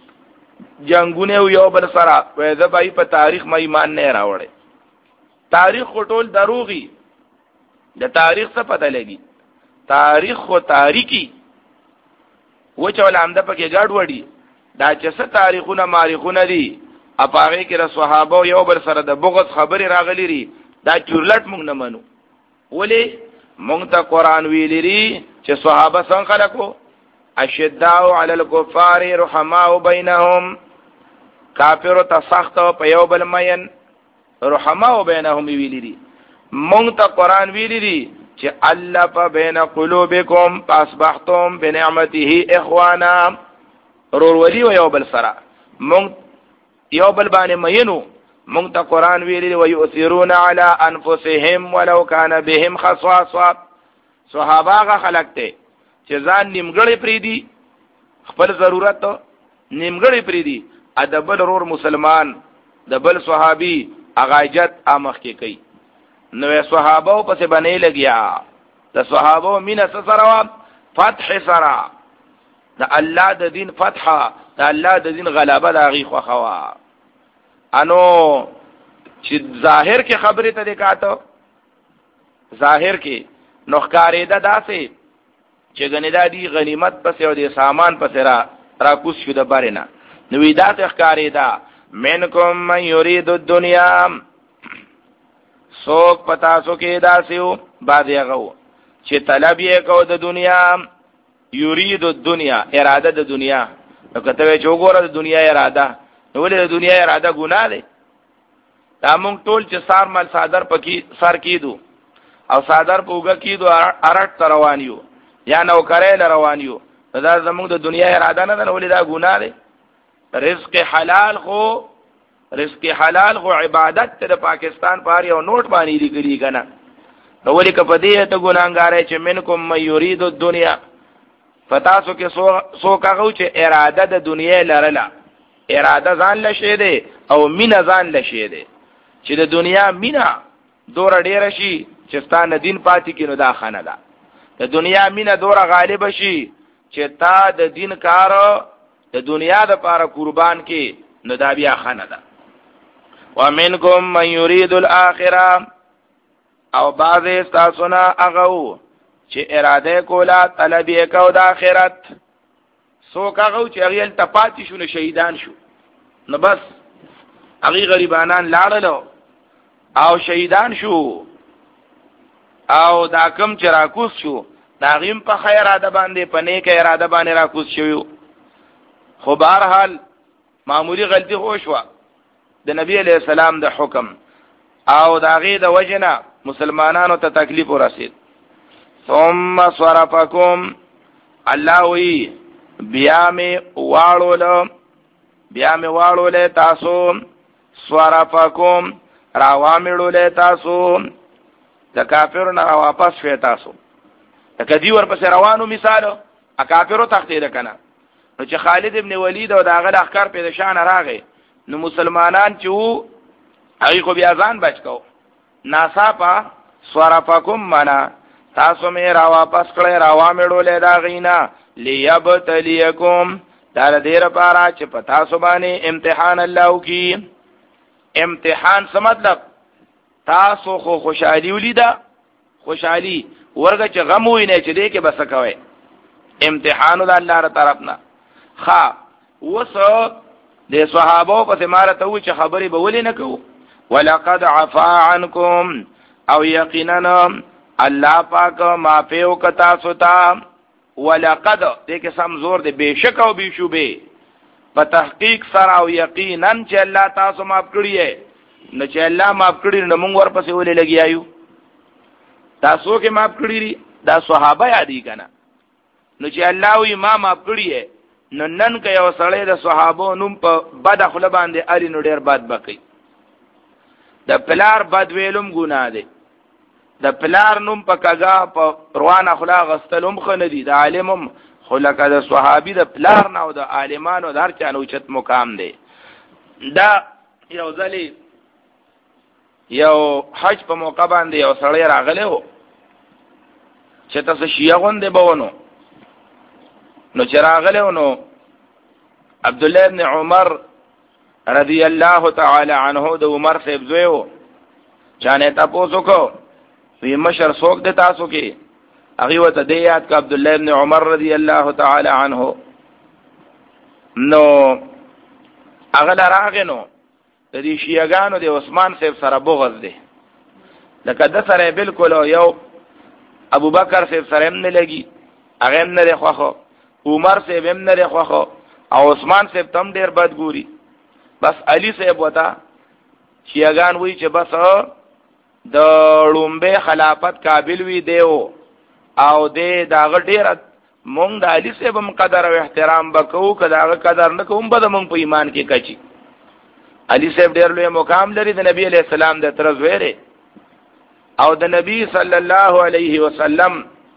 جنگونه یو بل سره وې دا بای په تاریخ مې ایمان نه راوړي تاریخ ټول دروغي د تاریخ څه پته لګي تاریخ خو تاریخي و چې ولامده پکې ګډ وړي دا چې څه تاریخونه ماريخونه دي اپاغه کې د صحابه یو بل سره د بغض خبري راغلي ری دا چورلټ مونږ نه منو ولی مونږ ته قران ویلي چې صحابه څنګه خلکو اشداء علی الكفار رحماء بینهم کافر ته سخت په یو بل مین رحماء بینهم ویلي مونږ ته قران ویلي چې الف بین قلوبکم فاصبحتم بنعمته اخوانا رور ولی و یو بل سره مونږ یو بل باندې مینو مونږ ته قران ویلي و یؤثرون علی انفسهم ولو کان بهم خصاصه صحابه غ خلق ته چې ځان نیمګړی پریدي خپل ضرورت نیمګړی پریدي ادب رور مسلمان د بل صحابي اغاجت امخ کې کوي نو صحابه په څه باندې لګیا د صحابه مینا سره فتح سره د الله د دین فتح د الله د دین غلبه د غي خو خوا انو چې ظاهر کې خبره ته کاټو ظاهر کې نوخکارې ده داسې چې غنیدا دی غنیمت پس او د سامان پس را را کوس شو د بارنه نو دا ته ښکارې ده منکم من یرید الدنیا سوک پتا سو کې داسیو بعد هغه چې طلب یې کو د دنیا یرید الدنیا اراده د دنیا نو کته چې وګوره د دنیا اراده نو ولې د دنیا اراده ګناه ده دا مونږ ټول چې سار مال صادر پکې سر کیدو او صادر پوګه کیدو ارټ روانیو یا نو کرے روانیو دا زموږ د دنیا اراده نه ده ولې دا ګناه ده رزق حلال خو رزق حلال خو عبادت ته د پاکستان پاره یو نوٹ باندې لګري کنه نو ولې کپدې ته ګناګارې چې منکم مې یرید الدنیا فتاسو کې سو سو کاغو چې اراده د دنیا لرله اراده ځان لشه ده او مینا ځان لشه ده چې د دنیا مینا دور ډیر شي چې ستانه دین پاتې کینو دا خانه ده د دنیا مینا دور غالب شي چې تا د دین کار د دنیا د پاره قربان کې نو دا بیا خانه ده ومنکم من یرید الاخره او بعض استاسونا اغو چې اراده کولا طلب یې کو د آخرت سو کاغو چې هغه التپاتی شو نو شهیدان شو نو بس هغه غریبانان لاړلو او شهیدان شو او دا کم چې راکوس شو دا غیم په خیر اراده باندې په نیک اراده باندې راکوس شو خو بهر حال معمولی غلطی خو شو د نبی علیہ السلام د حکم او دا غي د وجنه مسلمانانو ته تکلیف ورسید ثم صرفکم الله وی بیا می واړول بیا می واړول تاسو صرفکم راوامړول تاسو د کافرو نه واپس شوي تاسو د کدی ور پس روانو مثالو ا کافرو تختید کنه نو چې خالد ابن ولید او داغه احکار پیدا شان راغی نو مسلمانان چې وو هغه خو بیا ځان بچ کو ناصافا صرفکم منا تاسو مې را واپس کړی را وامړولې دا غینا لیبتلیکم دا دې لپاره چې پتا سو باندې امتحان الله کی امتحان څه مطلب تاسو خو خوشحالي ولیدا خوشحالي ورګه چې غم ویني چې دې کې بس کوي امتحان د الله تعالی طرفنا خا وسو د صحابه په سماره ته چې خبرې به ولې نه کوو ولقد عفا عنكم او یقینا الله پاک معافی وکتا سوتا ولقد دې کې سم زور دې بشک او بشوبه په تحقیق سره او یقینا چې الله تاسو معاف کړی ہے نو چې الله معاف کړی نو موږ ورپسې ولې لګیایو تاسو کې معاف کړی دا صحابه یادی کنه نو چې الله وی ما معاف کړی ہے نو نن که یو سړی د صحابو نوم په بد خپل باندې اړي نو ډیر بد بقي د پلار بد ویلم ګناه دی د پلار نوم په کګه په روان اخلاق غستلم خنه دي د عالمم خلک د صحابي د پلار نه او د عالمانو د هر چا نو چت مقام دی دا یو ځلی یو حج په موقع باندې یو سړی راغلی و چې تاسو شیعه غوندې بونو نو چې راغلی و نو عبد الله ابن عمر رضی الله تعالی عنه د عمر صاحب زوی و چانه تاسو کو وی مشر څوک د تاسو کې هغه وته دی یاد ک عبد الله ابن عمر رضی الله تعالی عنه نو هغه راغنو د دې شیعاګانو د عثمان صاحب سره بغض دی لکه د سره بالکل یو ابو بکر صاحب سره هم نه لګي هغه هم نه خوخه عمر صاحب هم نه خوخه او عثمان صاحب تم ډیر بد ګوري بس علي صاحب وتا شیعاګان وی چې بس د لومبه خلافت قابل وی دیو او دې داغه ډیر مونږ د علي صاحب مقدر او احترام وکاو کداغه قدر نه کوم بد مونږ په ایمان کې کچي علي صاحب ډیر لوی مقام لري د نبی علی السلام د طرف ویره او د نبی صلی الله علیه وسلم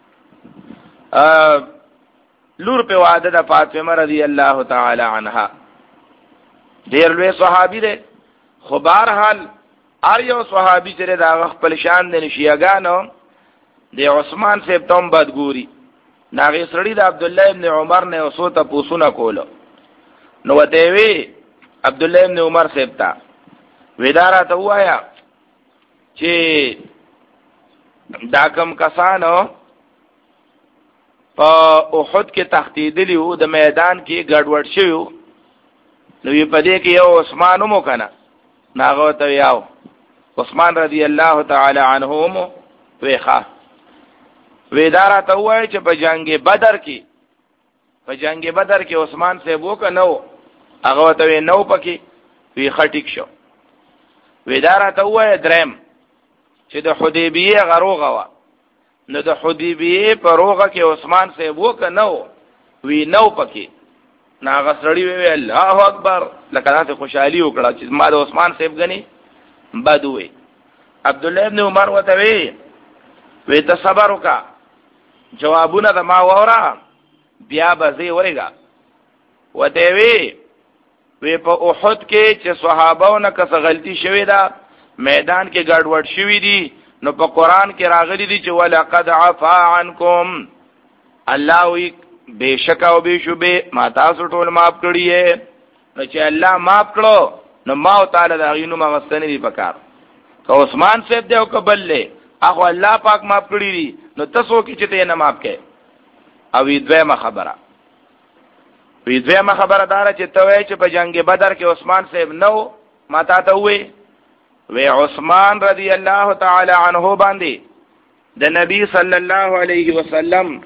لور په وعده د فاطمه رضی الله تعالی عنها ډیر لوی صحابي دی خو بهر حال ار یو صحابي چې دا خپل شان د نشيګانو د عثمان صاحب تم بدګوري ناغي سړی د عبد الله ابن عمر نه اوسو ته پوسونه کولو نو وته وی عبد الله ابن عمر صاحب تا ودارا ته وایا چې دا کم کسانو په احد کې تختیدلی وو د میدان کې ګډوډ شوی نو په دې کې یو عثمان مو کنه ناغه ته یاو عثمان رضی الله تعالی عنهم ویخه ویدارا ته وای چې په جنگ بدر کې په جنگ بدر کې عثمان سے وک نو هغه ته نو پکې وی خټیک شو ویدارا ته وای درم چې د حدیبیه غروغه وا نو د حدیبیه په روغه کې عثمان سے وک نو وی نو پکې ناغه سړی وی الله اکبر لکه تاسو خوشحالي وکړه چې ما د عثمان صاحب غني بدوي عبد الله ابن عمر وته وی وی ته صبر وکا جوابونه د ما وورا بیا به زی ورګه وته وی وی په احد کې چې صحابهونه کس غلطي شوې ده میدان کې ګډوډ شوې دي نو په قران کې راغلي دي چې ولقد عفا عنکم الله وی بشک او بشوبه ما تاسو ټول معاف کړی ہے نو چې الله معاف کړو نو ما تعالی دا غینو ما واستنی دی پکار که عثمان صاحب دی او قبل له هغه الله پاک معاف کړی دي نو تاسو کې چې ته نه معاف کړي او دویمه خبره وی دویمه خبره دار چې ته وای چې په جنگ بدر کې عثمان صاحب نو ما تا ته وې وی عثمان رضی الله تعالی عنہ باندې د نبی صلی الله علیه وسلم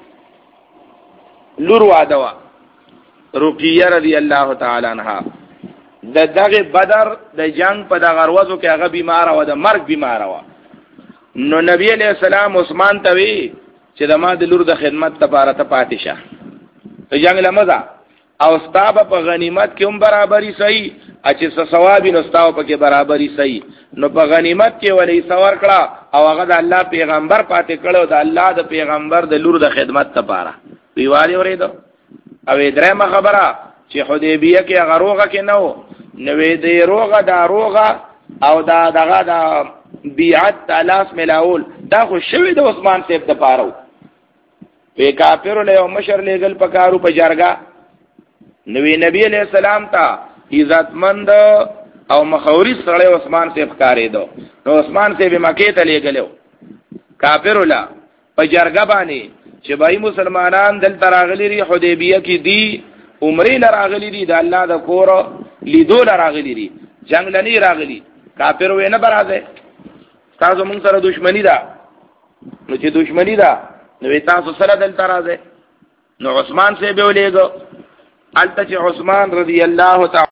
لور وادوا رقیه رضی الله تعالی عنها د دغه بدر د جنگ په دغه ورځو کې هغه بیمار و د مرګ بیمار و نو نبی علیہ السلام عثمان ته وی چې د ما د لور د خدمت لپاره ته پاتې شه په جنگ لمزه او ستاب په غنیمت کې هم برابرۍ صحیح چې څه ثواب نو ستاو په کې برابرۍ صحیح نو په غنیمت کې ولې ثواب کړه او هغه د الله پیغمبر پاتې کړو د الله د پیغمبر د لور د خدمت لپاره ویوالي ورېدو او درېمه خبره چې حدیبیه کې هغه روغه کې نو نوې دې روغه دا روغه او دا دغه دا بیعت تلاس ملاول دا خو شوی د عثمان صاحب د پاره په کافر له مشر لګل پکارو په جرګه نوې نبی علیہ السلام ته عزتمند او مخوري سره عثمان صاحب کارې دو نو عثمان صاحب مکه ته لګلو کافر له په جرګه باندې چې بای مسلمانان دل تراغلی ری حدیبیه کې دی عمره لراغلی دی د الله د کور لیدو لراغلی دی جنگ لنی راغلی کافر وې نه برازه تاسو مونږ سره دښمنی ده نو چې دشمنی ده نو تاسو سره دلته راځي. نو عثمان سے به ولېګو الته چې عثمان رضی الله تعالی